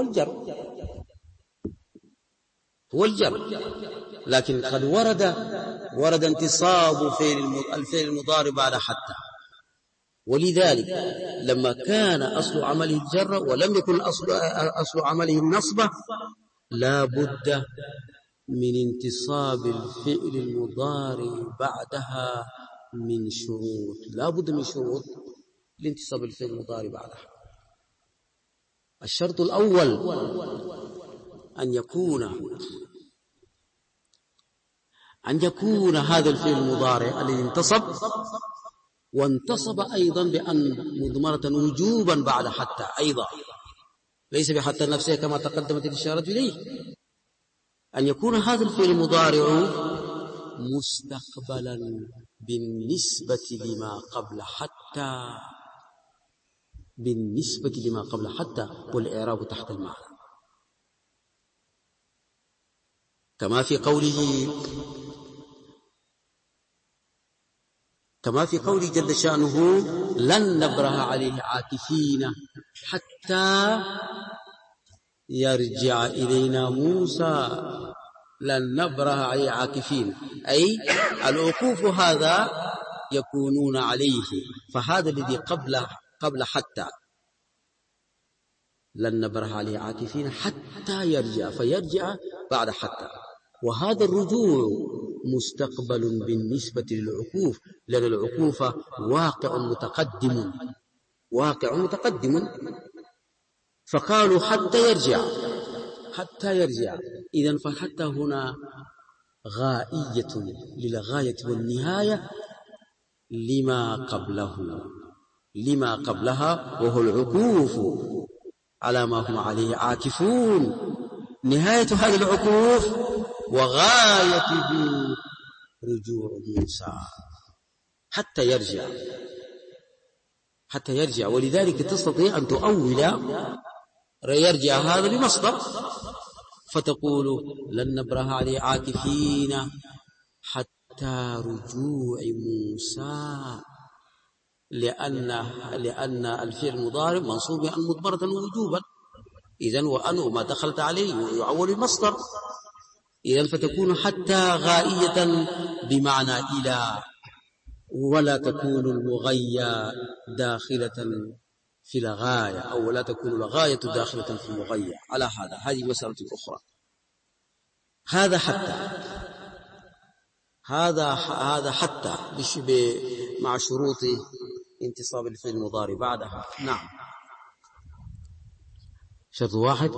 والجر، لكن قد ورد انتصاب الفعل المضارع بعد حتى، ولذلك لما كان أصل عمله الجر ولم يكن أصل عمله النصب لا بد من انتصاب الفعل المضارع بعدها من شروط، لا بد من شروط لانتصاب الفعل المضارع بعدها. الشرط الأول أن أن يكون هذا الفعل المضارع الذي انتصب وانتصب أيضا بأن مضمرة وجوبا بعد حتى أيضا، ليس بحتى نفسه كما تقدمت الإشارة إليه، أن يكون هذا الفعل المضارع مستقبلا بالنسبة لما قبل حتى، بالنسبة لما قبل حتى، والإعراب تحت المعنى، كما في قوله جل شأنه لن نبرح عليه عاكفين حتى يرجع إلينا موسى. لن نبرح عليه عاكفين، أي العكوف هذا يكونون عليه، فهذا الذي قبل حتى، لن نبرح عليه عاكفين حتى يرجع، فيرجع بعد حتى، وهذا الرجوع مستقبل بالنسبة للعكوف، لأن العكوف واقع متقدم، فقالوا حتى يرجع، إذن فحتى هنا غائية للغاية والنهاية لما قبلها، وهو العكوف على ما هم عليه عاكفون. نهاية هذا العكوف وغايته رجوع موسى حتى يرجع، ولذلك تستطيع أن تؤول يرجع هذا بمصدر، فتقول لن نبرح عليه عاكفين حتى رجوع موسى، لأن الفعل المضارع منصوب بأن مضمرة وجوبا، إذن وأنه ما دخلت عليه يعول المصدر، إذن فتكون حتى غائية بمعنى إلى، ولا تكون المغية داخلة في الغاية، أو لا تكون الغاية داخلة في المغية. على هذه مسألة أخرى. هذا حتى مع شروط انتصاب الفعل المضارع بعدها. نعم، شرط واحد،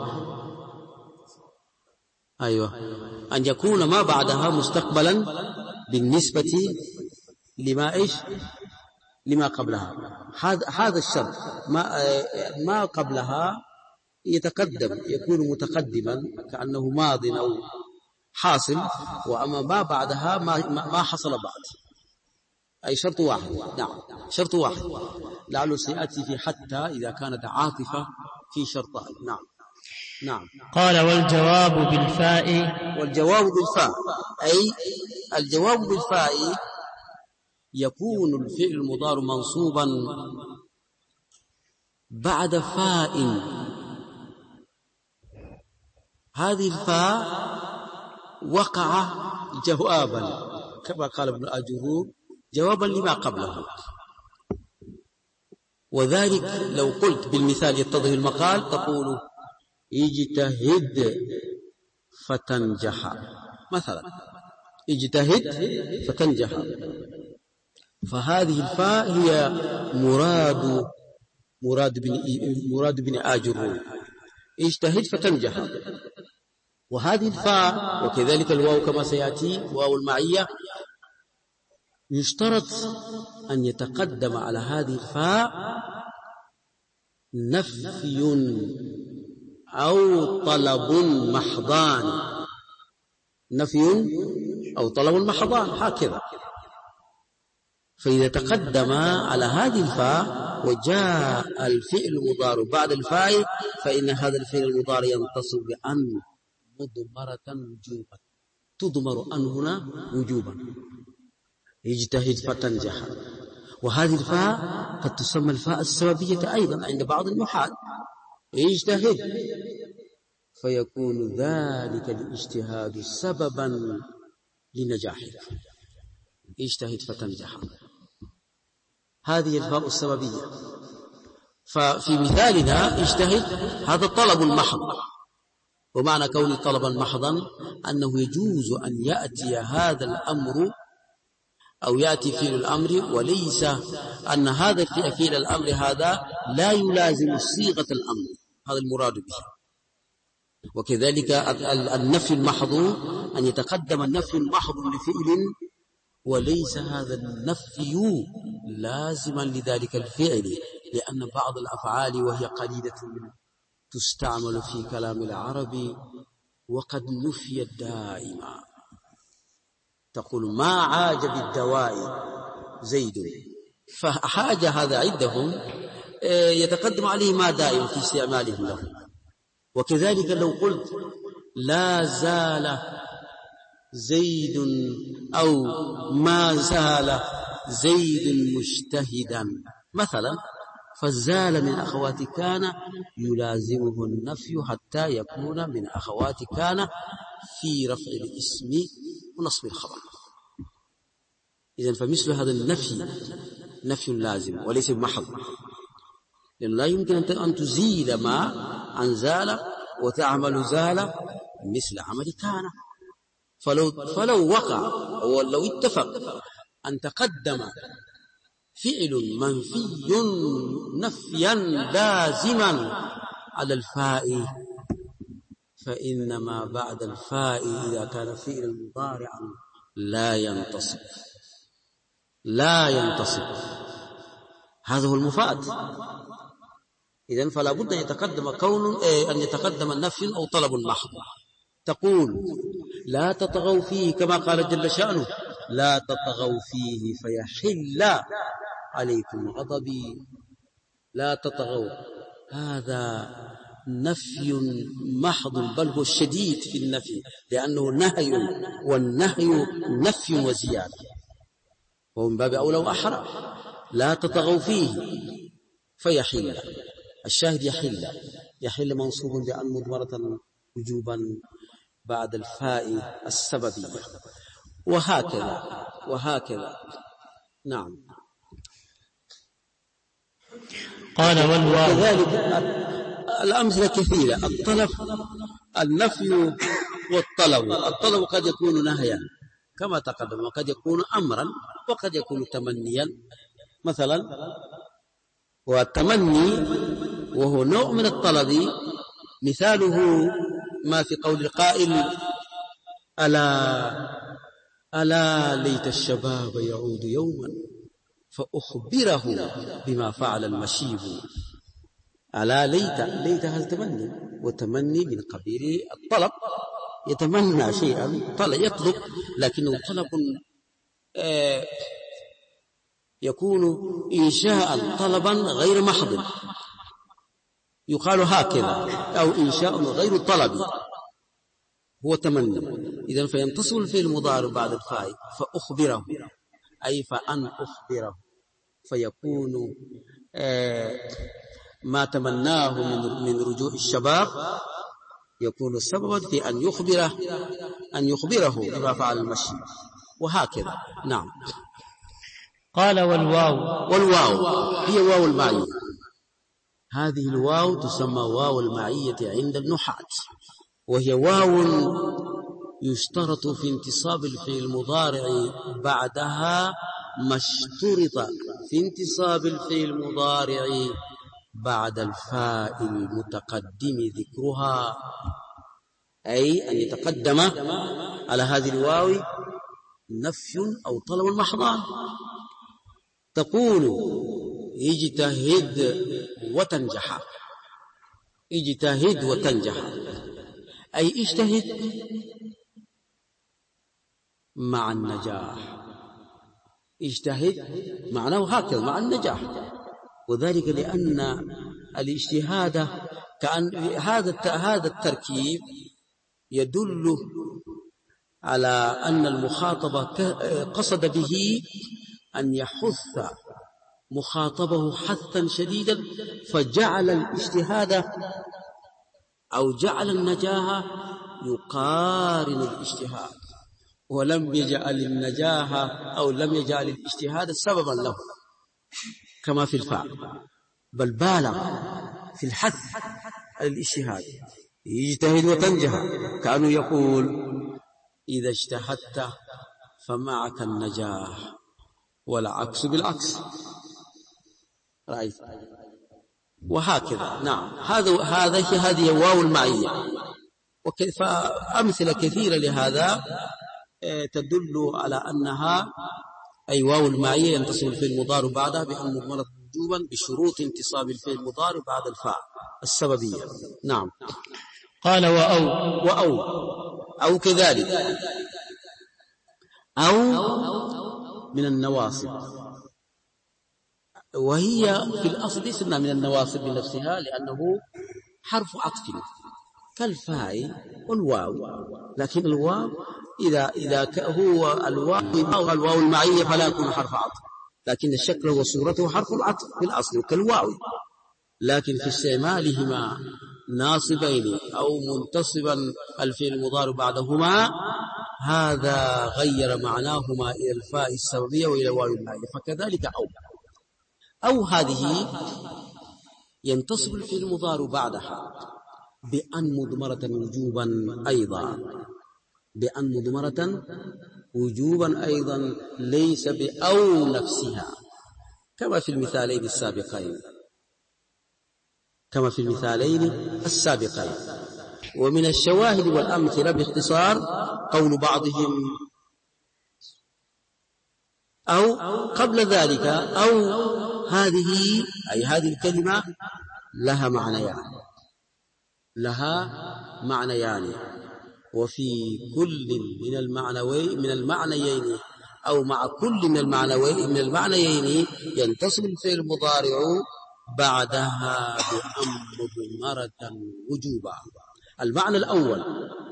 أيوة، أن يكون ما بعدها مستقبلا بالنسبة لما قبلها. هذا الشرط ما قبلها يتقدم، يكون متقدما كأنه ماض أو حاصل، وأما ما بعدها ما حصل بعد، أي شرط واحد. نعم، شرط واحد، لعله سيأتي في حتى إذا كانت عاطفة في شرطان. نعم. قال والجواب بالفاء، أي الجواب بالفاء يكون الفعل المضارع منصوبا بعد فاء، هذه الفاء وقع جوابا كما قال ابن أجروب، جوابا لما قبله، وذلك لو قلت بالمثال يتضح المقال تقول اجتهد فتنجح مثلا، اجتهد فتنجح، فهذه الفاء هي مراد بن آجروب، اجتهد فتنجح، وهذه الفاء وكذلك الواو كما سيأتي واو المعية يشترط أن يتقدم على هذه الفاء نفي أو طلب محضان، نفي أو طلب محضان هكذا. فإذا تقدم على هذه الفاء وجاء الفعل المضارع بعد الفاء، فإن هذا الفعل المضارع ينتصب بأن مضمرة وجوبا، تضمر أن هنا وجوبا، اجتهد فتنجح، وهذه الفاء قد تسمى الفاء السببية أيضا عند بعض النحاة، اجتهد، فيكون ذلك الاجتهاد سببا لنجاحك، اجتهد فتنجح، هذه الفاء السببية. ففي مثالنا اجتهد هذا طلب محض، ومعنى كون طلبا محضا أنه يجوز أن يأتي هذا الأمر أو يأتي فعل الأمر، وليس أن هذا فعل الأمر هذا لا يلازم صيغة الأمر، هذا المراد به، وكذلك النفي المحض أن يتقدم النفي المحض لفعل وليس هذا النفي لازما لذلك الفعل، لأن بعض الأفعال وهي قليلة تستعمل في كلام العرب وقد نفيت دائما. تقول ما عاج بالدواء زيد، فحاج هذا عندهم يتقدم عليه ما دائم في استعمالهم له. وكذلك لو قلت لا زال زيد أو ما زال زيد مجتهدا مثلا، فالزال من أخوات كان يلازمه النفي حتى يكون من أخوات كان في رفع الاسم ونصب الخبر. إذن فمثل هذا النفي نفي لازم وليس محض، لأنه لا يمكن أن تزيل ما عن زال وتعمل زال مثل عمل كان. فلو وقع ولو اتفق أن تقدم فعل منفي نفيا لازما على الفاء، فإنما بعد الفاء إذا كان فعل مضارعا لا ينتصب. هذا هو المفاد. إذن فلا بد أن يتقدم النفي أو طلب محض. تقول لا تطغوا فيه كما قال جل شأنه لا تطغوا فيه فيحل عليكم غضبي. لا تطغوا هذا نفي محض، بل هو الشديد في النفي، لأنه نهي، والنهي نفي وزيادة، ومن باب أولى وأحرى. لا تطغوا فيه فيحل، الشاهد يحل منصوب بأن مضمرة وجوبا بعد الفاء السببية، وهكذا. نعم. قال والواو. وكذلك الأمثلة كثيرة. الطلب النفي والطلب. الطلب قد يكون نهيا كما تقدم، وقد يكون أمرا، وقد يكون تمنيا مثلا. والتمني وهو نوع من الطلب، مثاله ما في قول القائل ألا ليت الشباب يعود يوما فأخبره بما فعل المشيب. ألا ليت هذا تمني، وتمني من قبيل الطلب، يتمنى شيئا يطلب، لكنه طلب يكون إنشاء طلبا غير محض، يقال هكذا، أو إنشاء غير طلب هو تمنى. إذن فينتصب الفعل المضارع بعد الفاء فأخبره، أي فأن أخبره، فيكون ما تمناه من رجوع الشباب يكون سببا في أن يخبره بما فعل المشي، وهكذا. نعم. قال والواو هي واو المعية. هذه الواو تسمى واو المعية عند النحاة، وهي واو يشترط في انتصاب الفعل المضارع بعدها ما اشترط في انتصاب الفعل المضارع بعد الفاء المتقدم ذكرها، أي أن يتقدم على هذه الواو نفي أو طلب محضان. تقول اجتهد وتنجح، أي اجتهد مع النجاح. اجتهد معناه هكذا مع النجاح، وذلك لأن الاجتهاد كأن هذا التركيب يدل على أن المخاطب قصد به أن يحث مخاطبه حثا شديدا، فجعل الاجتهاد أو جعل النجاح يقارن الاجتهاد، ولم يجعل النجاح أو لم يجعل الاجتهاد سببا له كما في الفعل، بل بالغ في الحث على الاجتهاد. يجتهد وتنجح، كأنه يقول إذا اجتهدت فمعك النجاح، والعكس بالعكس. رأيت؟ وهكذا. نعم. هذه واو المعية. فأمثلة كثيرة لهذا تدل على أنها أي واو المعية ينتصب الفعل المضارع بعدها بأن مضمرة وجوبا بشروط انتصاب الفعل المضارع بعد الفاء السببية. نعم. قال وأو أو كذلك، أو من النواصب، وهي في الأصل ليست من النواصب بنفسها لأنه حرف عطف كالفاء والواو، لكن الواو إذا هو الواو المعية فلا يكون حرف عطف، لكن الشكل وصورته حرف العطف في الأصل كالواو، لكن في استعمالهما ناصبين أو منتصبا الفعل المضارع بعدهما هذا غير معناهما إلى الفاء السببية وإلى واو المعية. فكذلك أو هذه ينتصب الفعل المضارع بعدها بأن مضمرة وجوبا أيضا ليس بأو نفسها كما في المثالين السابقين. ومن الشواهد والأمثلة باختصار قول بعضهم أو قبل ذلك أو هذه أي هذه الكلمة لها معنيان وفي كل من المعنيين أو مع كل من المعنيين ينتصب الفعل المضارع بعدها بأن مضمرة وجوبا. المعنى الأول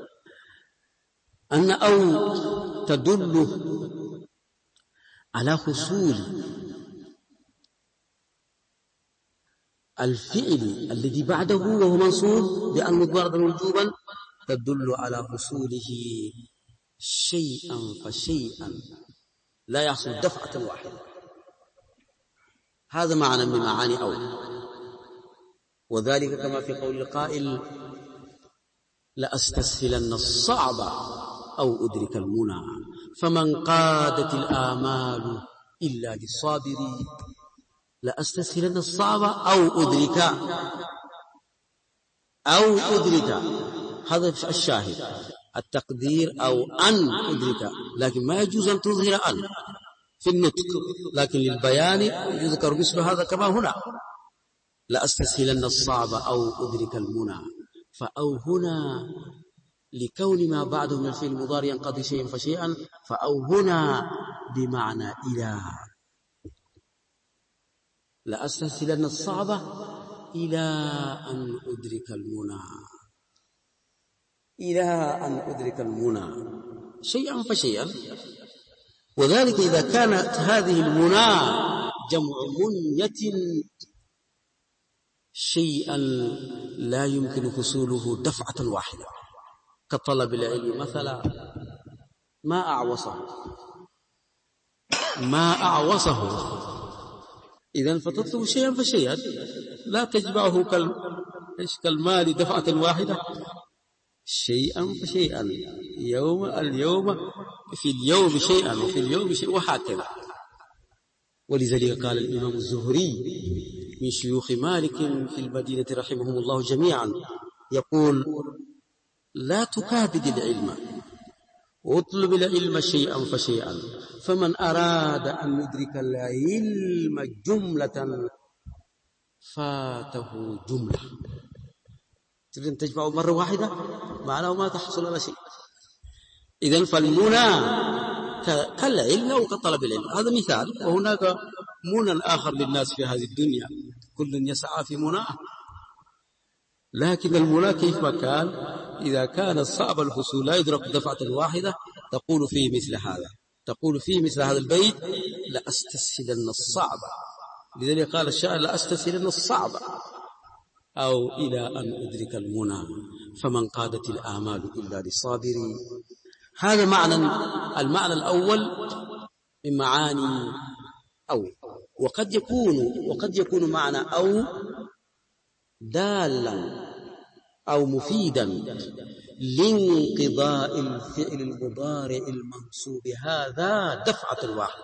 أن أو تدل على حصول الفعل الذي بعده وهو منصوب بأن مضمرة وجوبا، تدل على حصوله شيئا فشيئا لا يحصل دفعة واحدة. هذا معنى من معاني أو، وذلك كما في قول القائل لأستسهلن الصعب أو أدرك المنى فمن قادت الآمال إلا للصابرين. لأستسهلن الصعب أو أدرك هذا الشاهد التقدير أو أن أدرك، لكن ما يجوز أن تظهر أن في النطق، لكن للبيان يذكر مثل هذا كما هنا لأستسهلن الصعب أو أدرك المنى. فأو هنا لكون ما بعده من الفعل المضارع ينقضي شيئا فشيئا، فأو هنا بمعنى إلى، لأستسهلن الصعب إلى أن أدرك المنى شيئا فشيئا. وذلك إذا كانت هذه المنى جمع منية شيئا لا يمكن حصوله دفعة واحدة كطلب العلم مثلا، ما أعوصه إذن فتطلب شيئا فشيئا لا تجمعه كالمال دفعة واحدة، شيئا فشيئا، اليوم في اليوم شيئا وفي اليوم شيئا وهكذا. ولذلك قال الإمام الزهري من شيوخ مالك في المدينة رحمهم الله جميعا يقول لا تكابد العلم واطلب العلم شيئا فشيئا، فمن أراد أن يدرك العلم جملة فاته جملة. تريد أن تجمعه مرة واحدة معناه ما تحصل على شيء. إذن فالمنى كالعلم أو كطلب العلم، هذا مثال. وهناك منى آخر للناس في هذه الدنيا كل يسعى في مناه، لكن المنى كيفما كان إذا كان صعب الحصول لا يدرك دفعة واحدة تقول فيه مثل هذا البيت لأستسهلن الصعب. لذلك قال الشاعر لأستسهلن الصعب أو إلى أن أدرك المنى فمن قادت الآمال إلا للصابرين. هذا المعنى الأول من معاني أو. وقد يكون معنى أو دالا أو مفيدا لانقضاء الفعل المضارع المنصوب هذا دفعة واحدة،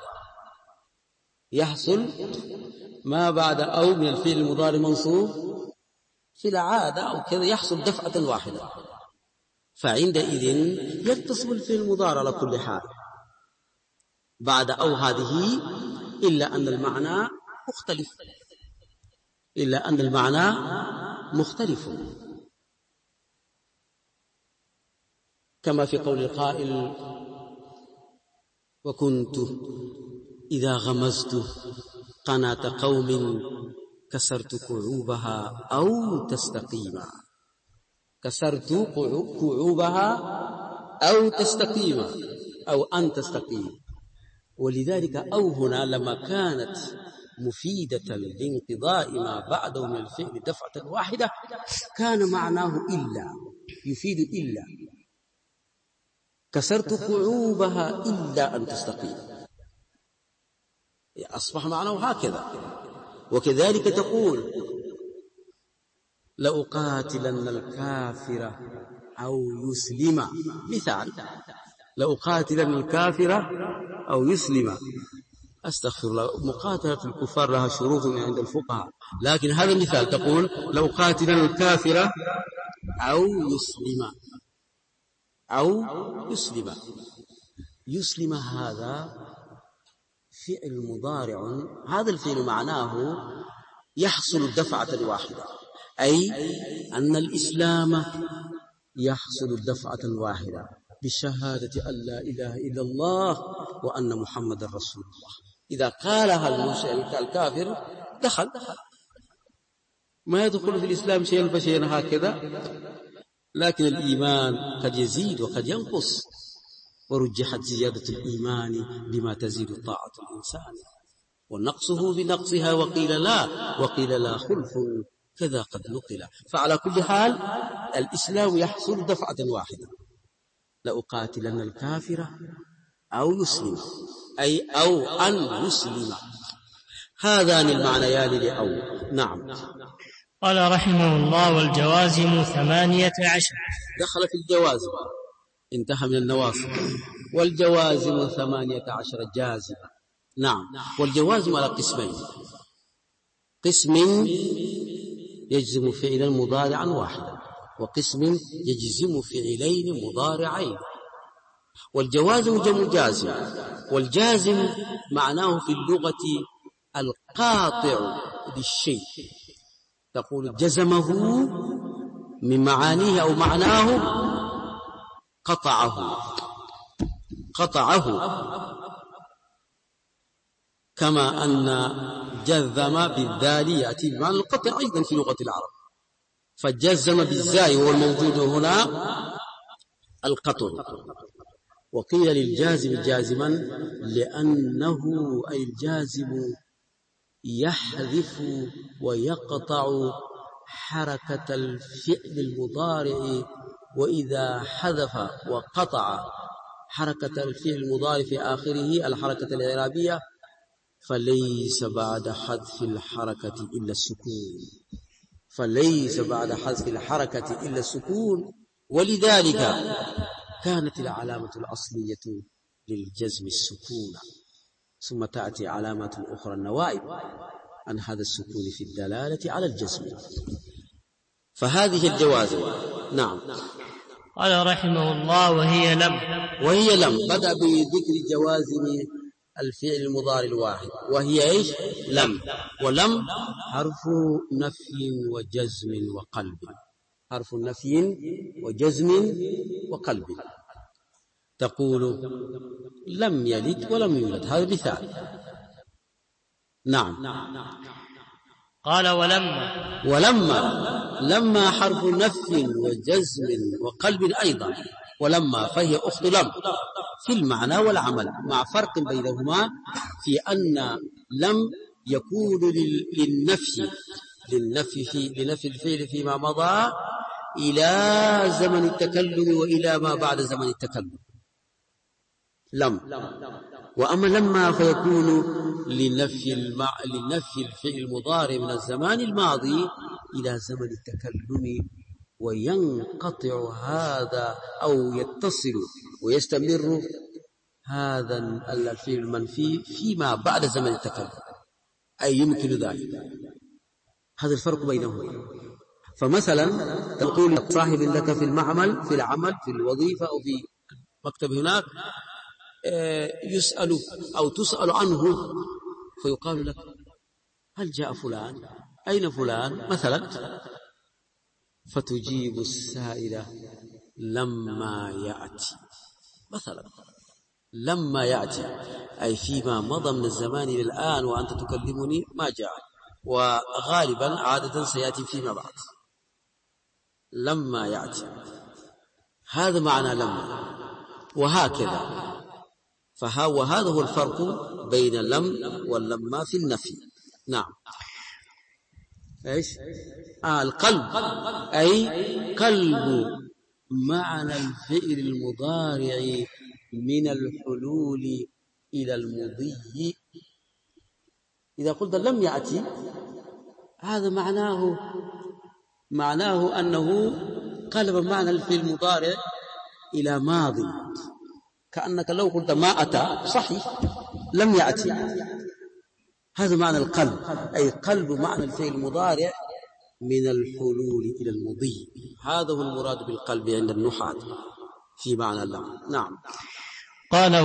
يحصل ما بعد أو من الفعل المضارع منصوب في العادة أو كذا يحصل دفعة واحدة، فعندئذ يتصل الفعل المضارع على كل حال بعد أو هذه، إلا أن المعنى مختلف، كما في قول القائل: وكنت إذا غمزت قناة قوم كسرت كعوبها أو تستقيما. كسرت كعوبها أو تستقيما أو أن تستقيم. ولذلك أو هنا لما كانت مفيدة لانقضاء ما بعده من الفعل دفعة واحدة كان معناه إلا، يفيد إلا. كسرت كعوبها إلا أن تستقيم، أصبح معناه هكذا. وكذلك تقول: لأقاتلن الكافر أو يسلم. مثال: لأقاتلن الكافر أو يسلم. أستغفر الله، مقاتلة الكفار لها شروط عند الفقهاء، لكن هذا مثال. تقول: لأقاتلن الكافر أو يسلم. يسلم هذا فعل مضارع، هذا الفعل معناه يحصل دفعة واحدة، أي أن الإسلام يحصل دفعة واحدة بشهادة أن لا إله إلا الله وأن محمد رسول الله. إذا قالها الكافر دخل، ما يدخل في الإسلام شيئا فشيئا هكذا. لكن الإيمان قد يزيد وقد ينقص، ورجحت زيادة الإيمان بما تزيد طاعة الإنسان، ونقصه بنقصها، وقيل لا خلف كذا قد نقل. فعلى كل حال الإسلام يحصل دفعة واحدة: لأقاتلن الكافر أو يسلم، أي أو أن يسلم. هذان المعنيان لأو. نعم. قال رحمه الله: والجوازم 18. دخل في الجوازم، انتهى من النواصب. والجوازم 18 جازمة. نعم. والجوازم على قسمين: قسم يجزم فعلا مضارعا واحدا، وقسم يجزم فعلين مضارعين. والجوازم جمع جازم، والجازم معناه في اللغة القاطع للشيء. تقول جزمه، من معانيه أو معناه قطعه، كما أن جذم بالذال يأتي بمعنى القطع أيضا في لغة العرب، فجزم بالزاي والموجود هنا القطع. وقيل للجازم جازما لأنه أي الجازم يحذف ويقطع حركة الفعل المضارع. وإذا حذف وقطع حركة الفعل المضارع في آخره الحركة الإعرابية فليس بعد حذف الحركة إلا السكون. ولذلك كانت العلامة الأصلية للجزم السكون، ثم تأتي علامة أخرى النوائب عن هذا السكون في الدلالة على الجزم. فهذه الجوازم. نعم. قال رحمه الله: وهي لم بدأ بذكر جوازم الفعل المضارع الواحد، وهي إيش؟ لم. ولم حرف نفي وجزم وقلب، حرف نفي وجزم وقلب. تقول لم يلد ولم يولد، هذا مثال. نعم. قال لما حرف نفي وجزم وقلب أيضا، ولما فهي أخت لم في المعنى والعمل، مع فرق بينهما في أن لم يكون للنفي الفعل فيما مضى إلى زمن التكلم وإلى ما بعد زمن التكلم لم. وأما لما فيكون لنفي الفعل المضارع من الزمان الماضي إلى زمن التكلم، وينقطع هذا أو يتصل ويستمر هذا الفعل المنفي فيما بعد زمن التكلم، أي يمكن ذلك. هذا الفرق بينهما. فمثلا تقول صاحب لك في المعمل، في العمل، في الوظيفة أو في مكتب هناك، يسأل أو تسأل عنه، فيقال لك هل جاء فلان؟ أين فلان؟ مثلا، فتجيب السائلة لما يأتي. مثلا لما يأتي أي فيما مضى من الزمان إلى الآن وأنت تكلمني ما جاء، وغالبا عادة سيأتي فيما بعد. لما يأتي هذا معنى لما، وهكذا. وهذا هو الفرق بين لم واللما في النفي. نعم. ايش؟ القلب أي قلب معنى الفعل المضارع من الحلول إلى المضي. إذا قلت لم يأتي، هذا معناه أنه قلب معنى الفعل المضارع إلى ماضي، كأنك لو قلت ما أتى صحيح، لم يأتي. هذا معنى القلب، أي قلب معنى الفعل المضارع من الحلول إلى المضي. هذا هو المراد بالقلب عند النحاة في معنى اللام. نعم. قال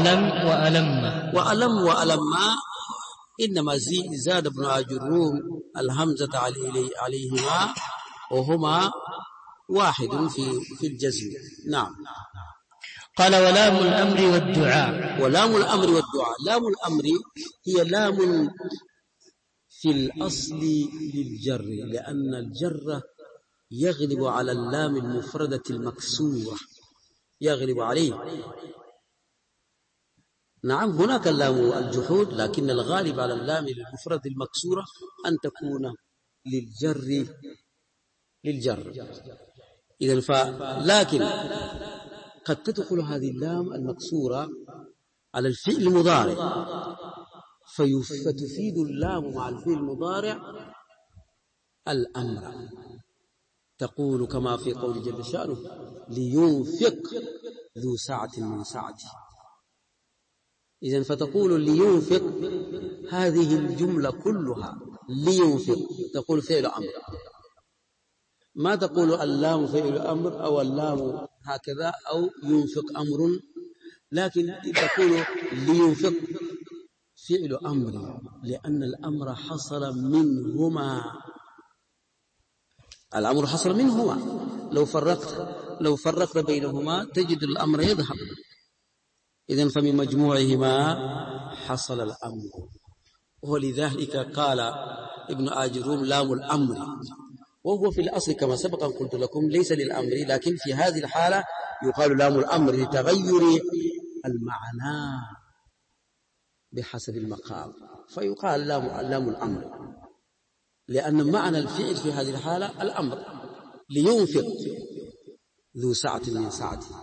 وألم إنما زاد ابن أجروم الهمزة عليهما، وهما واحد في الجزم. نعم. قال ولام الأمر والدعاء. ولام الأمر والدعاء، لام الأمر هي لام في الأصل للجر، لأن الجر يغلب على اللام المفردة المكسورة، يغلب عليه. نعم، هناك اللام الجحود، لكن الغالب على اللام المفردة المكسورة أن تكون للجر. إذن لكن قد تدخل هذه اللام المكسورة على الفعل المضارع، فتفيد اللام مع الفعل المضارع الأمر. تقول كما في قول جل شأنه لينفق ذو سعة من سعته. إذن فتقول لينفق، هذه الجملة كلها لينفق تقول فعل أمر، ما تقول اللام فعل أمر أو اللام هكذا أو ينفق أمر، لكن تقول لينفق فعل أمر، لأن الأمر حصل منهما. الأمر حصل منهما، لو فرقت بينهما تجد الأمر يذهب. إذن فمن مجموعهما حصل الأمر، ولذلك قال ابن آجروم لام الأمر، وهو في الأصل كما سبق أن قلت لكم ليس للأمر، لكن في هذه الحالة يقال لام الأمر لتغير المعنى بحسب المقام، فيقال لام الأمر، لأن معنى الفعل في هذه الحالة الأمر. لينفق ذو سعة من سعته،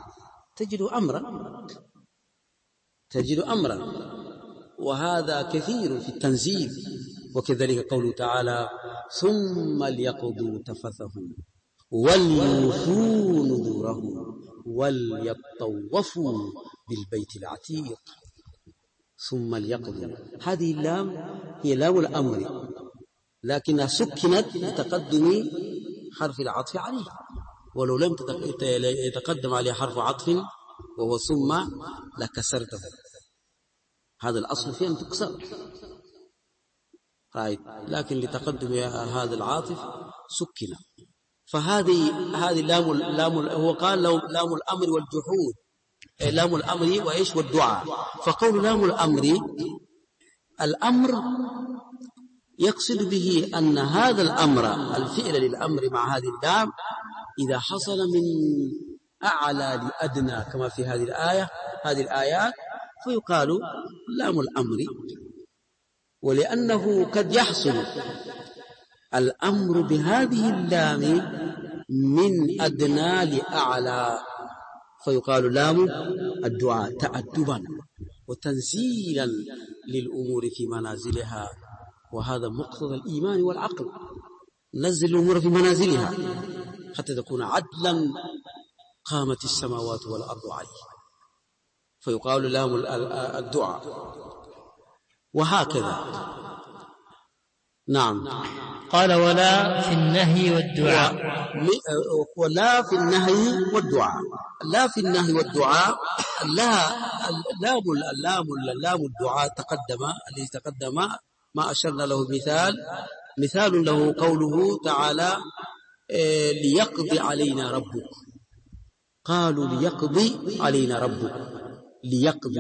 تجد أمرا، وهذا كثير في التنزيل. وكذلك قوله تعالى ثم ليقضوا تفثهم وليوفوا نذورهم وليطوفوا بالبيت العتيق. ثم ليقضوا، هذه اللام هي لام الأمر، لكنها سكنت لتقدم حرف العطف عليه، ولو لم يتقدم عليه حرف عطف وهو ثم لكسرته. هذا الأصل في أن تكسر، لكن لتقدم هذا العاطف سكن. فهذه لام هو قال لام الأمر والجحود، لام الأمر وإيش والدعاء. فقول لام الأمر يقصد به أن هذا الأمر الفعل للأمر مع هذه اللام إذا حصل من أعلى لأدنى كما في هذه الآيات فيقال لام الأمر. ولأنه قد يحصل الأمر بهذه اللام من أدنى لأعلى فيقال لام الدعاء تأدبا وتنزيلا للأمور في منازلها، وهذا مقتضى الإيمان والعقل. نزل الأمور في منازلها حتى تكون عدلا قامت السماوات والأرض عليه، فيقال لام الدعاء، وهكذا. نعم. قال ولا في النهي والدعاء. ولا في النهي والدعاء. لا في النهي والدعاء. اللام الدعاء الذي تقدم ما أشرنا له مثال له قوله تعالى ليقضي علينا ربك. قالوا ليقضي علينا ربك. ليقضي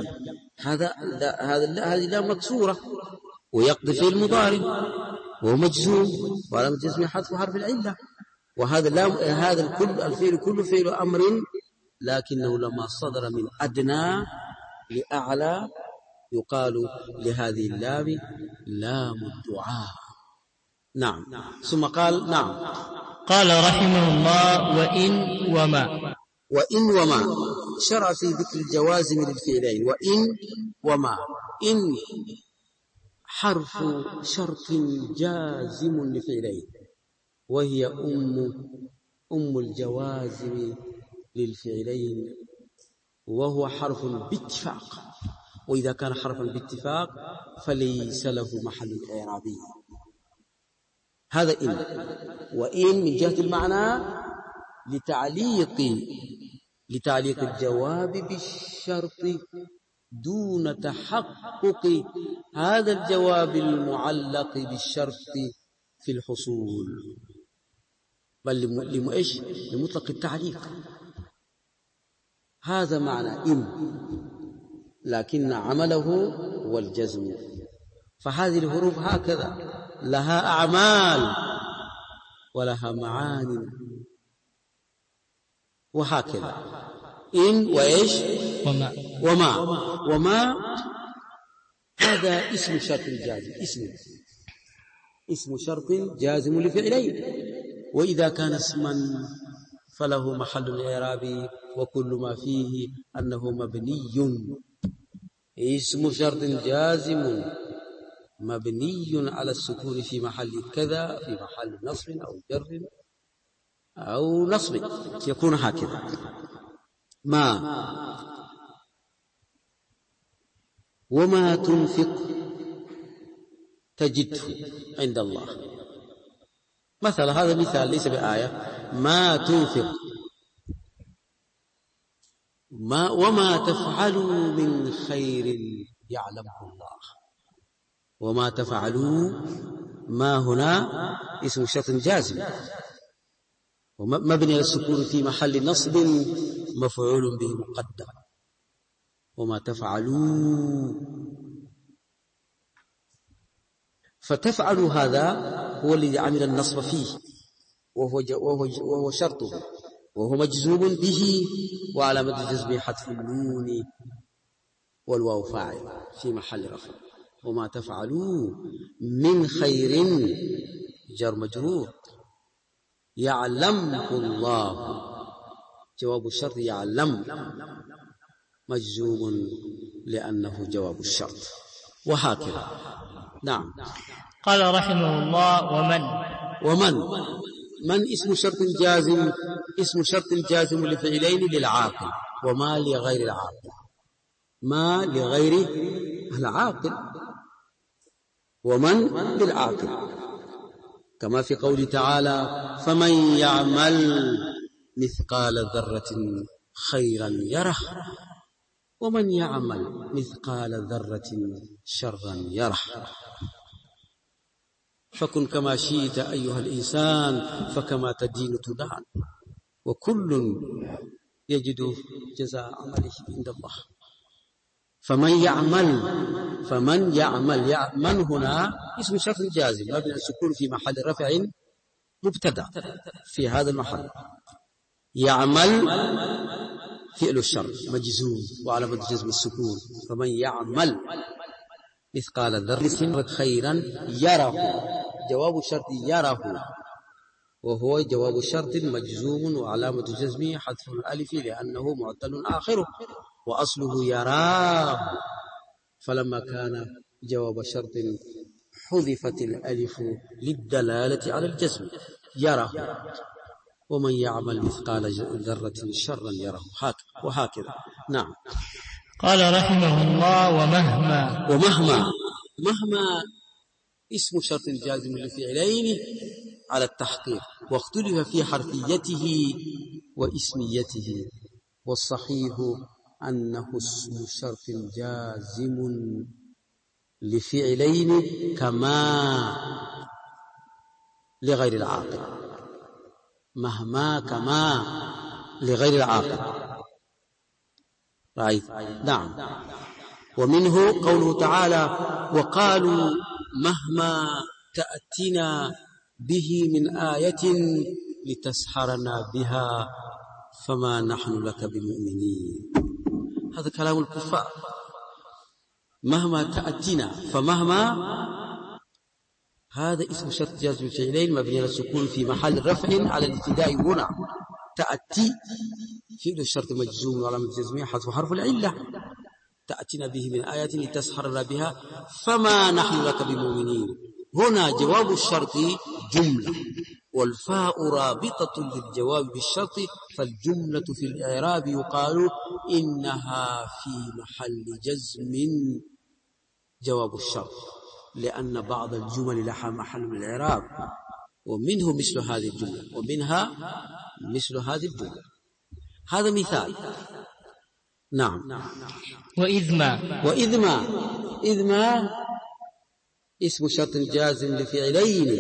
هذه لام مكسورة، ويقضي في المضارع وهو مجزوم وعلامة جزمه حذف حرف العلة. وهذا الفعل كله فعل أمر، لكنه لما صدر من أدنى لأعلى يقال لهذه اللام لام الدعاء. نعم. ثم قال نعم. قال رحمه الله وإن وما شرع في ذكر الجوازم للفعلين. وإن وما. إن حرف شرط جازم لفعلين، وهي أم الجوازم للفعلين، وهو حرف باتفاق. وإذا كان حرفا باتفاق فليس له محل إعرابي. هذا إن. وإن من جهة المعنى لتعليق الجواب بالشرط دون تحقق هذا الجواب المعلق بالشرط في الحصول، بل لمطلق التعليق. هذا معنى إن، لكن عمله هو الجزم. فهذه الحروف هكذا لها أعمال ولها معاني، وهكذا إن وإيش وما هذا اسم شرط جازم، اسم شرط جازم لفعلين. وإذا كان اسما فله محل إعرابي، وكل ما فيه أنه مبني. اسم شرط جازم مبني على السكون في محل كذا، في محل نصب أو جر أو نصب، يكون هكذا. وما تنفق تجده عند الله. مثلا هذا مثال ليس بآية. ما تنفق وما تفعلوا من خير يعلمه الله. وما تفعلوا ما هنا اسم شرط جازم ومبني على السكون في محل نصب مفعول به مقدم. وما تفعلوا، فتفعلوا هذا هو الذي عمل النصب فيه، وهو شرطه، وهو مجزوم به، وعلامة جزمه حذف النون والواو فاعل في محل رفع. وما تفعلوا من خير جر مجرور. يعلمه الله جواب الشرط، يعلم مجزوم لأنه جواب الشرط، وهكذا. نعم. قال رحمه الله من اسم شرط جازم، اسم شرط جازم لفعلين للعاقل، وما لغير العاقل. ما لغير العاقل، ومن للعاقل، كما في قوله تعالى فمن يعمل مثقال ذرة خيرا يره، ومن يعمل مثقال ذرة شرا يره. فكن كما شئت أيها الإنسان، فكما تدين تدان، وكل يجد جزاء عمله عند الله. فمن يعمل من هنا اسم شرط جازم مبني السكون في محل رفع مبتدا في هذا المحل. يعمل فعل الشرط مجزوم وعلامة جزم السكون. فمن يعمل مثقال ذرة خيرا يره، جواب الشرط يره، وهو جواب الشرط مجزوم وعلامة جزمه حذف الألف لأنه معتل آخره، وأصله يراه. فلما كان جواب شرط حذفت الألف للدلالة على الجزم، يره. ومن يعمل مثقال ذرة شرا يره، وهكذا. نعم. قال رحمه الله ومهما اسم شرط جازم لفعلين على التحقيق، واختلف في حرفيته واسميته، والصحيح أنه اسم شرط جازم لفعلين كما لغير العاقل، مهما كما لغير العاقل. رأيت؟ نعم. ومنه قوله تعالى: وقالوا مهما تأتنا به من آية لتسحرنا بها فما نحن لك بمؤمنين. هذا كلام الكفار. مهما تأتنا، فمهما هذا اسم شرط جازم الفعلين مبني على السكون في محل رفع على الابتداء هنا. تأتي فعل الشرط مجزوم وعلامة جزمه حذف حرف العلة. تأتينا به من آيات لتسحرنا بها فما نحن لك بمؤمنين. هنا جواب الشرط جملة، والفاء رابطة للجواب بالشرط، فالجملة في الإعراب يقال إنها في محل جزم جواب الشرط، لأن بعض الجمل لها محل من الإعراب، ومنه مثل هذه الجملة ومنها مثل هذه الجملة. هذا مثال. نعم. وإذ ما اسم شرط جازم لفعلين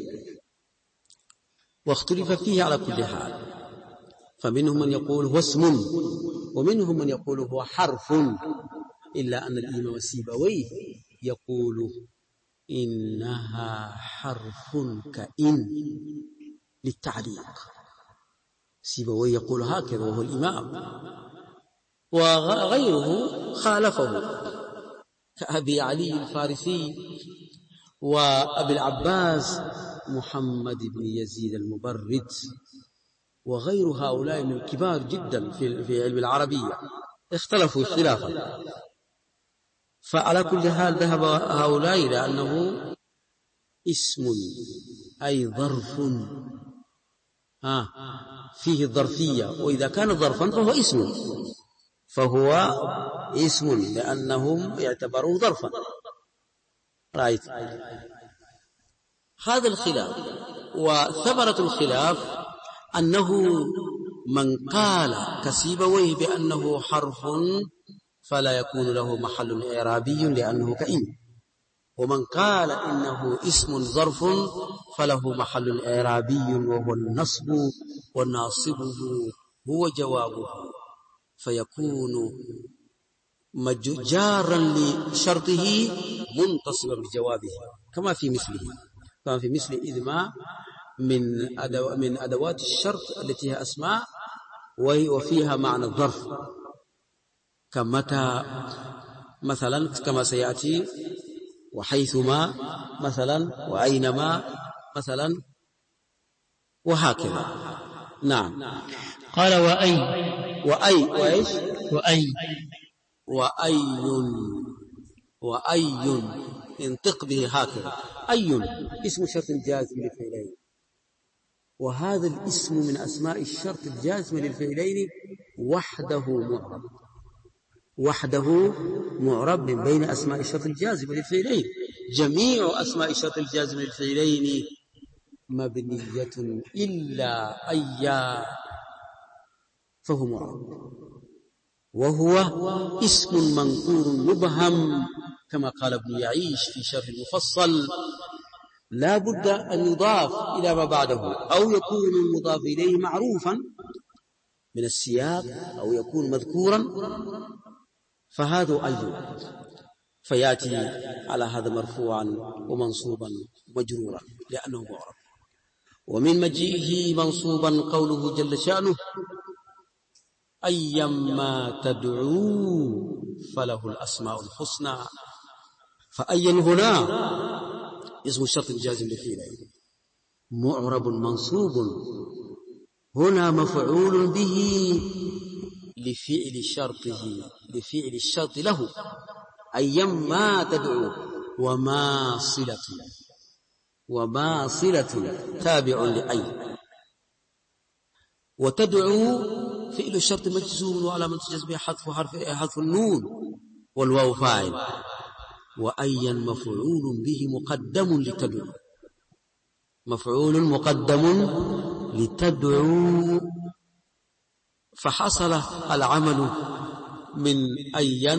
واختلف فيه على كل حال، فمنهم من يقول هو اسم ومنهم من يقول هو حرف، إلا أن الإمام السيبويه يقول إنها حرف كإن للتعليق. سيبويه يقول هكذا وهو الإمام، وغيره خالفه كأبي علي الفارسي وأبي العباس محمد بن يزيد المبرد وغير هؤلاء من الكبار جدا في علم العربية، اختلفوا اختلافا. فعلى كل حال ذهب هؤلاء إلى أنه اسم أي ظرف فيه الظرفية، وإذا كان ظرفا فهو اسم لأنهم يعتبروه ظرفا. رأيت؟ هذا الخلاف. وثمرة الخلاف أنه من قال كسيبويه بأنه حرف فلا يكون له محل إعرابي لأنه كإن، ومن قال إنه اسم ظرف فله محل إعرابي وهو النصب، وناصبه هو جوابه، فيكون جارا لشرطه منتصبا بجوابه، كما في مثل إذ ما من أدوات الشرط التي هي أسماء وفيها معنى الظرف، كمتى مثلا كما سيأتي، وحيثما مثلا، وأينما مثلا، وهكذا. نعم. قال وأي وإيش؟ وأي انطق به هكذا. أي اسم شرط جازم للفعلين، وهذا الاسم من أسماء الشرط الجازم للفعلين وحده معرب من بين أسماء الشرط الجازم للفعلين. جميع أسماء الشرط الجازم للفعلين مبنية إلا أيا فهو معرب، وهو اسم منقور مبهم كما قال ابن يعيش في شرح المفصل: لا بد أن يضاف إلى ما بعده، أو يكون المضاف إليه معروفا من السياق، أو يكون مذكورا، فهذا أيضا فيأتي على هذا مرفوعا ومنصوبا مجرورا لأنه معرب. ومن مجيئه منصوبا قوله جل شأنه: أيما تدعو فله الأسماء الحسنى. فأيا هنا اسم الشرط الجازم للفعلين معرب منصوب، هنا مفعول به لفعل الشرط له، أيما تدعو، وما صلة تابع لأي. وتدعو فعل الشرط مجزوم وعلامة جزمه حذف النون والواو فاعل، وأيا مفعول به مقدم لتدعو، مفعول مقدم لتدعو، فحصل العمل من أيا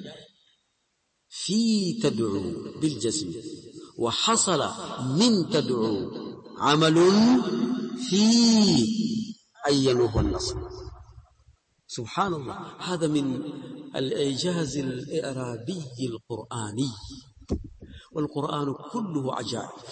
في تدعو بالجزم، وحصل من تدعو عمل في أيا وهو النصب. سبحان الله، هذا من الإعجاز الإعرابي القرآني، والقرآن كله عجائب،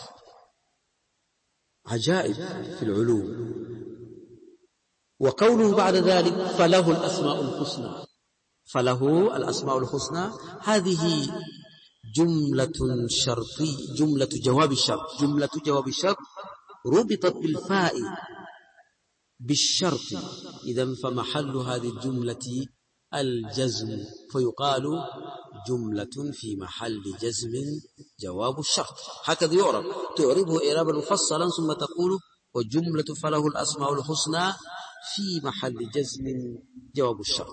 عجائب في العلوم. وقوله بعد ذلك فله الأسماء الحسنى، فله الأسماء الحسنى، هذه جملة شرطية، جملة جواب الشرط، جملة جواب الشرط ربطت بالفاء بالشرط، إذن فمحل هذه الجملة الجزم، فيقال جملة في محل جزم جواب الشرط. هكذا يعرب، تعربه إعرابا مفصلا ثم تقول وجملة فله الأسماء الحسنى في محل جزم جواب الشرط.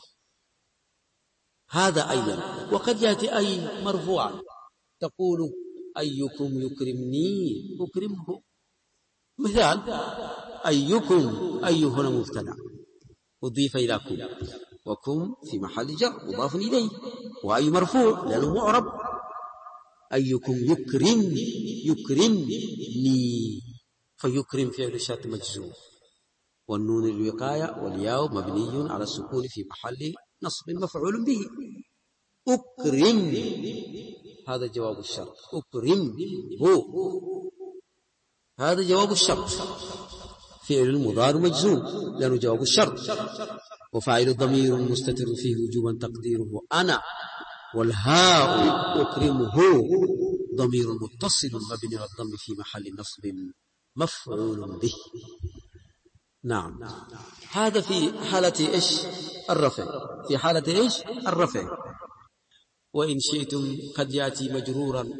هذا أيضا. وقد يأتي أي مرفوعا، تقول أيكم يكرمني أكرمه، مثال أيكم، أي هنا مبتدأ أضيف إلى كم، وكم في محل جر مضاف إليه، وأي مرفوع لأنه معرب، أيكم يكرم يكرمني، فيكرم فعل الشرط مجزوم، والنون الوقاية والياء مبني على السكون في محل نصب مفعول به. أكرم، هذا جواب الشرط، أكرم هو، هذا جواب الشرط، فعل المضارع مجزوم لأنه جواب الشرط، وفاعل ضمير مستتر فيه وجوبا تقديره أنا، والهاء أكرمه ضمير متصل مبني على الضم في محل نصب مفعول به. نعم، هذا في حالة إيش؟ الرفع، في حالة إيش؟ الرفع. وإن شئتم قد يأتي مجرورا،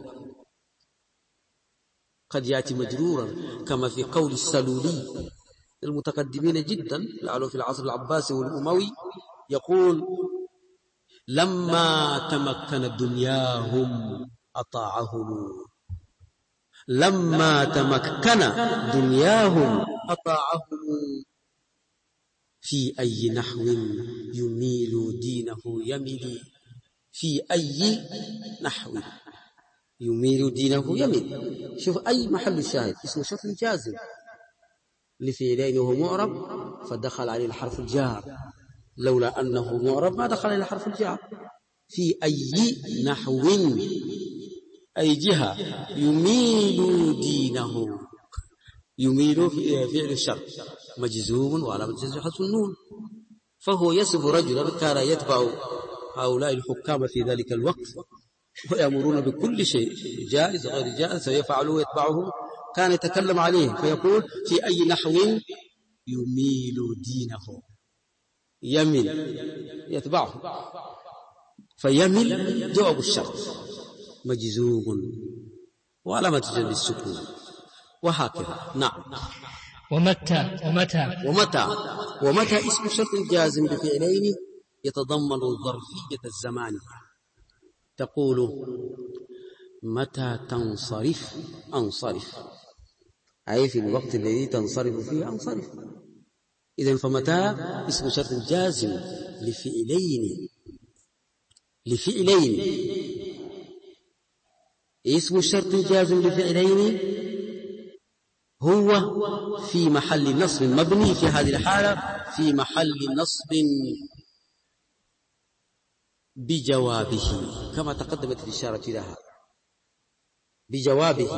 قد يأتي مجرورا كما في قول السلولي المتقدمين جدا لعله في العصر العباسي والأموي، يقول لما تمكن دنياهم أطاعهم، لما تمكن دنياهم أطاعهم، في أي نحو يميل دينه يميل، في أي نحو يميل دينه يميل. شوف أي محل الشاهد، اسمه شرط جازم لفعلين وهو معرب فدخل عليه الحرف الجار، لولا أنه معرب ما دخل عليه الحرف الجار. في أي نحو، أي جهة، يميل دينه، يميل فعل الشرط مجزوم وعلامة جزمه حذف النون، فهو يصف رجلا كان يتبع هؤلاء الحكام في ذلك الوقت ويأمرون بكل شيء جائز غير جائز فيفعلوا يتبعهم، كان يتكلم عليه فيقول في أي نحو يميل دينه، يميل يتبعه، فيميل جواب الشرط مجزوم وعلامة جزم السكون، وهكذا. نعم. ومتى اسم شرط جازم بفعلين يتضمن ظرفية الزمان، تقول متى تنصرف أنصرف، أي في الوقت الذي تنصرف فيه أنصرف. إذن فمتى اسم شرط جازم لفعلين، اسم الشرط جازم لفعلين هو في محل نصب مبني، في هذه الحالة في محل نصب بجوابه كما تقدمت الإشارة لها، بجوابه.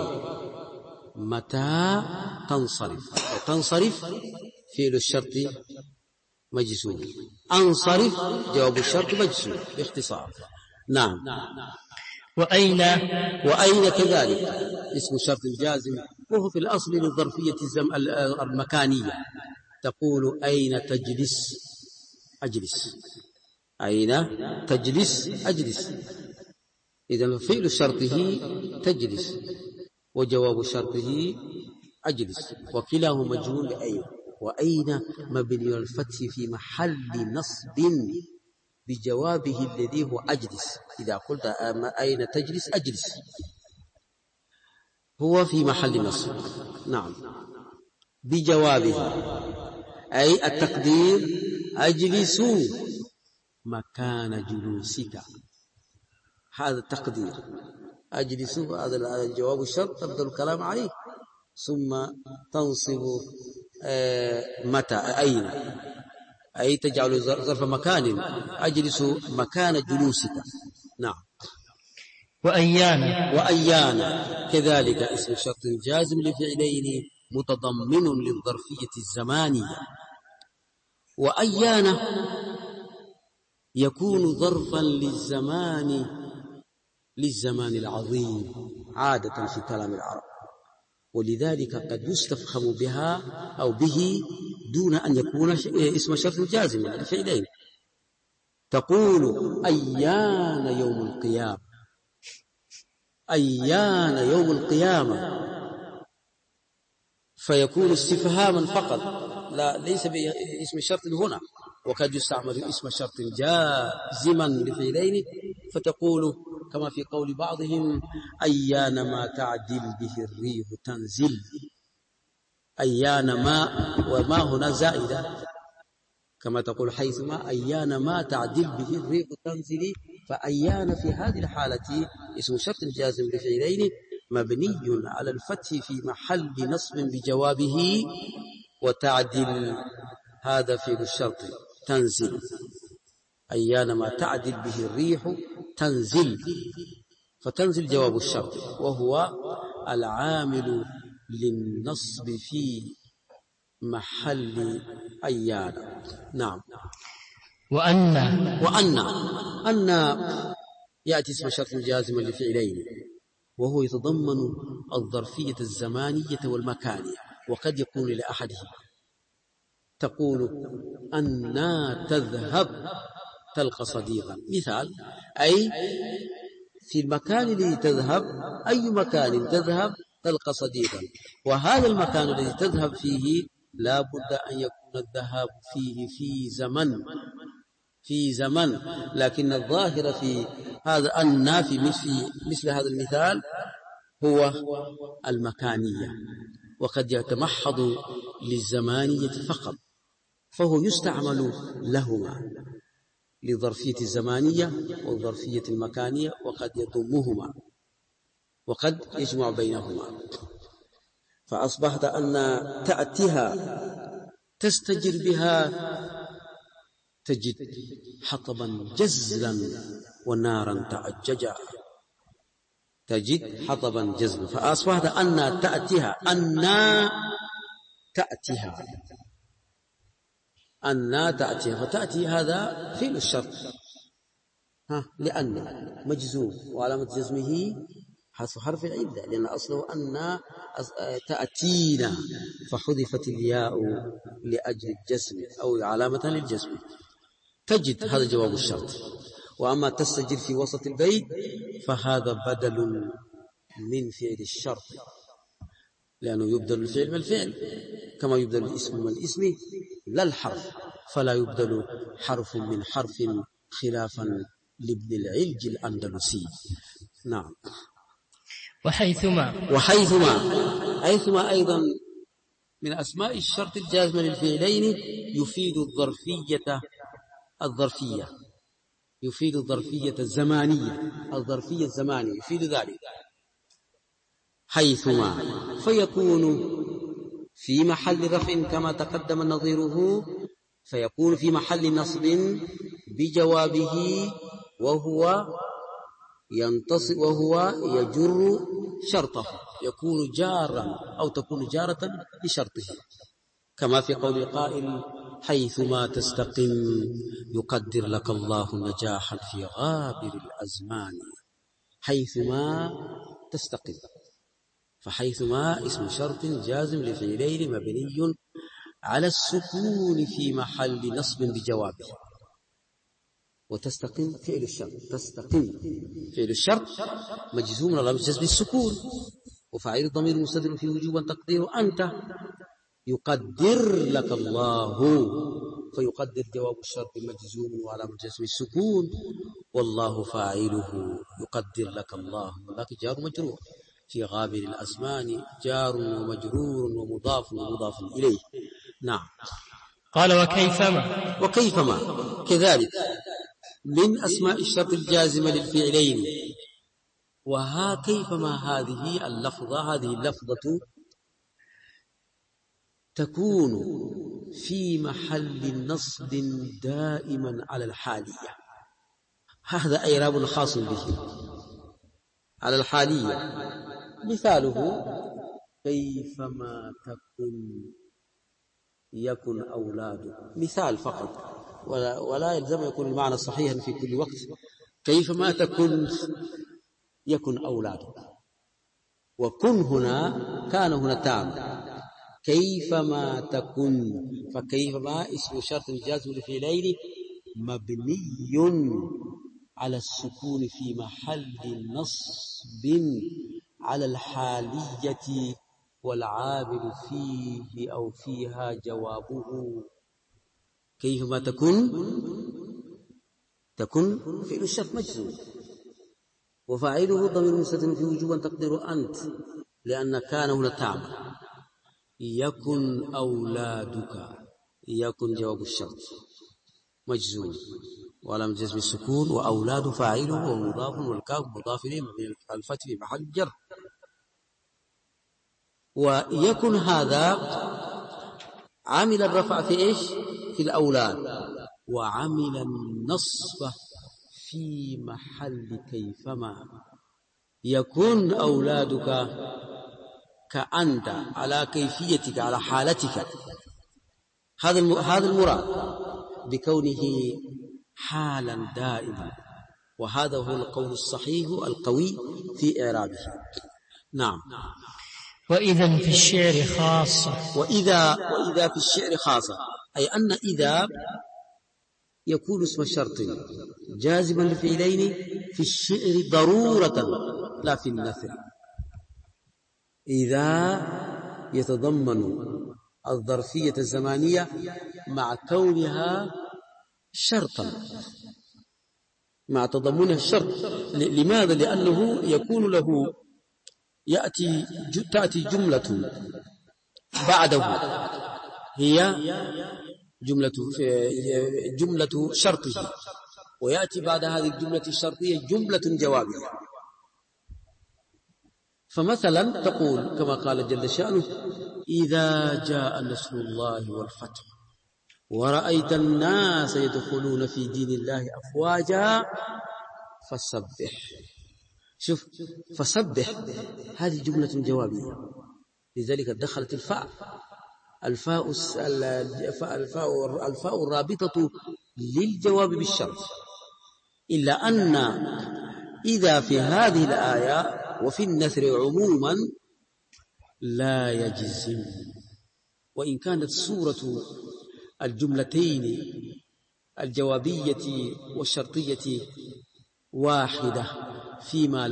متى تنصرف فعل الشرط مجزوم، أنصرف جواب الشرط مجزوم باختصار. نعم. وأين كذلك اسم الشرط الجازم، وهو في الأصل للظرفية المكانية، تقول أين تجلس أجلس، أين تجلس أجلس، إذن فعل شرطه تجلس وجواب شرطه أجلس، وكلاهما مجهول بأين، وأين مبني الفتح في محل نصب بجوابه الذي هو أجلس. إذا قلت أين تجلس أجلس، هو في محل نصب. نعم، بجوابه أي التقدير أجلس مكان جلوسك، هذا التقدير. أجلس هذا الجواب الشرط تبدأ الكلام عليه، ثم تنصب متى أين، أي تجعل ظرف مكان، أجلس مكان جلوسك. نعم. وأيانا كذلك اسم شرط جازم لفعلين متضمن للظرفية الزمانية. وأيانا يكون ظرفا للزمان العظيم عادة في كلام العرب، ولذلك قد يستفهم بها أو به دون أن يكون اسم شرط جازم لفعلين. تقول أيان يوم القيامة، أيان يوم القيامة، فيكون استفهاما فقط، لا ليس باسم شرط هنا. وقد يستعمل اسم شرط جازما لفعلين، فتقول كما في قول بعضهم أيان ما تعدل به الريح تنزل. أيان ما، وما هنا زائدة، كما تقول حيثما أيان ما تعدل به الريح تنزل. فأيان في هذه الحالة اسم شرط جازم لفعلين مبني على الفتح في محل نصب بجوابه، وتعدل هذا في الشرط تنزل. أيان ما تعدل به الريح تنزل، فتنزل جواب الشرط وهو العامل للنصب في محل أيان. نعم. وأن يأتي اسم شرط جازم لفعلين وهو يتضمن الظرفية الزمانية والمكانية، وقد يكون لأحدهم. تقول أنا تذهب تلقى صديقا، مثال، أي في المكان الذي تذهب، أي مكان تذهب تلقى صديقا، وهذا المكان الذي تذهب فيه لا بد أن يكون الذهاب فيه في زمن، لكن الظاهر في هذا النافي مثل هذا المثال هو المكانية، وقد يتمحض للزمانية فقط، فهو يستعمل لهما لظرفية الزمانية والظرفية المكانية، وقد يضمهما وقد يجمع بينهما. فأصبحت أن تأتيها تستجر بها تجد حطبا جزلا ونارا تعججا، تجد حطبا جزلا. فأصبحت أن تأتيها، أن تأتيها، فتأتي هذا فعل الشرط، لأن مجزوم وعلامة جزمه حذف حرف العلة، لأن أصله أن تأتينا، فحذفت الياء لأجل الجزم أو علامة للجزم. تجد هذا جواب الشرط. وأما تستجر في وسط البيت فهذا بدل من فعل الشرط، لأنه يبدل الفعل من الفعل كما يبدل الاسم من الاسم لا الحرف، فلا يبدل حرف من حرف خلافا لابن العلج الأندلسي. نعم. وحيثما أيضا من أسماء الشرط الجازمة للفعلين يفيد الظرفية الزمانية، يفيد ذلك. حيثما فيكون في محل رفع كما تقدم نظيره، فيكون في محل نصب بجوابه وهو ينتصب وهو يجر شرطه، يكون جارا أو تكون جارة لشرطه، كما في قول القائل حيثما تستقم يقدر لك الله نجاحا في غابر الأزمان. حيثما تستقم، فحيثما اسم شرط جازم لفعلين مبني على السكون في محل نصب بجوابه. وتستقم فعل الشرط، تستقم فعل الشرط مجزوم على جزم السكون، وفاعل الضمير مستتر في وجوبا تقدير أنت، يقدر لك الله فيقدر جواب الشرط مجزوم وعلامة جزم السكون، والله فاعله يقدر لك الله، لك جار مجرور في غابر الأزمان، جار ومجرور ومضاف ومضاف إليه. نعم. قال وكيفما كذلك من أسماء الشرط الجازمة للفعلين. كيفما هذه اللفظة تكون في محل نصب دائما على الحالية. هذا إعراب خاص به على الحالية. مثاله كيفما تكن يكن أولادك، مثال فقط ولا يلزم يكون المعنى صحيحا في كل وقت. كيفما تكن يكن أولادك، وكن هنا كان هنا تام. كيفما تكن، فكيفما اسم شرط جازم لفعلين مبني على السكون في محل نصب على الحالية، والعامل فيه أو فيها جوابه. كيفما تكن فعل الشرط مجزوم، وفاعله ضمير مستتر في وجوبا تقدير أنت، لأن كان هنا تعمل. يكن أولادك، يكن جواب الشرط مجزوم ولم جزم السكون، وأولاد فاعله ومضاف، والكاف مضاف إليه مبني على الفتح في محل جر. ويكن هذا عمل الرفع في إيش؟ في الأولاد، وعمل النصب في محل كيفما. يكن أولادك كأنت على كيفيتك على حالتك، هذا المراد بكونه حالا دائما، وهذا هو القول الصحيح القوي في إعرابه. نعم. وإذا في الشعر خاصة، وإذا في الشعر خاصة، أي أن إذا يكون اسم شرط جازما لفعلين في الشعر ضرورة لا في النثر. إذا يتضمن الظرفية الزمانية مع كونها شرطا، مع تضمنها الشرط. لماذا؟ لأنه يكون له تأتي جملة بعده هي جملة شرطه، ويأتي بعد هذه الجملة الشرطية جملة جوابية. فمثلا تقول كما قال جل شأنه: إذا جاء نصر الله والفتح ورأيت الناس يدخلون في دين الله أفواجا فسبح. شوف، فسبح هذه جملة جوابية، لذلك دخلت الفاء الرابطة للجواب بالشرط. إلا أن إذا في هذه الآية وفي النثر عموما لا يجزم، وإن كانت صورة الجملتين الجوابية والشرطية واحدة، فيما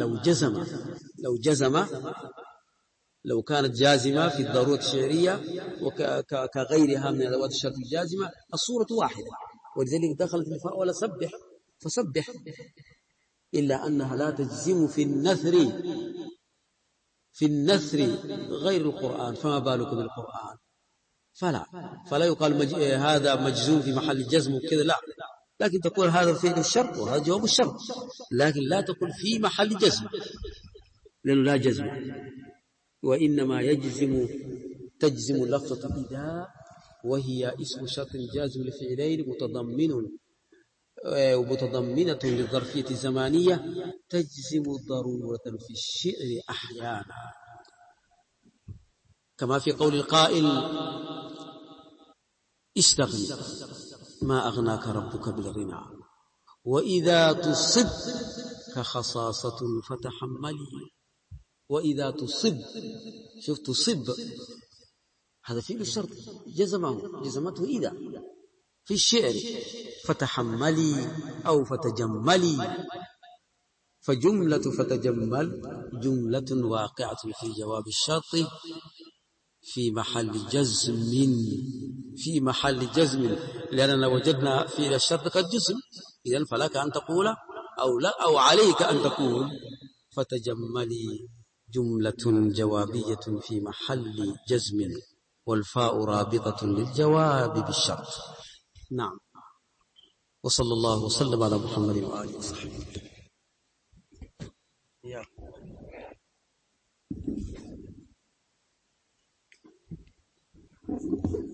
لو كانت جازمة في الضرورة الشعرية وكغيرها من أدوات الشرط الجازمة، الصورة واحدة، ولذلك دخلت الفاء ولا سبح فسبح. إلا أنها لا تجزم في النثر غير القرآن، فما بالك بالقرآن؟ فلا يقال هذا مجزوم في محل الجزم وكذا، لا، لكن تقول هذا فعل الشرط وهذا جواب الشرط، لكن لا تقول في محل جزم، لأنه لا جزم، وإنما تجزم لفظة إذا، وهي اسم شرط جازم لفعلين متضمنة للظرفية الزمانية، تجزم ضرورة في الشعر أحيانا، كما في قول القائل: استغني ما أغناك ربك بالغنى، وإذا تصب كخصاصة فتحملي. وإذا تصب، شوف تصب هذا فعل الشرط جزمته إذا في الشعر، فتحملي أو فتجملي، فجملة فتجمل جملة واقعة في جواب الشرط في محل جزم لأننا وجدنا في الشرط قد جزم، إذن فلك أن تقول أو لا، أو عليك أن تقول فتجملي جملة جوابية في محل جزم، والفاء رابطة للجواب بالشرط. نعم. وصلى الله وسلم على محمد وآله وصحبه.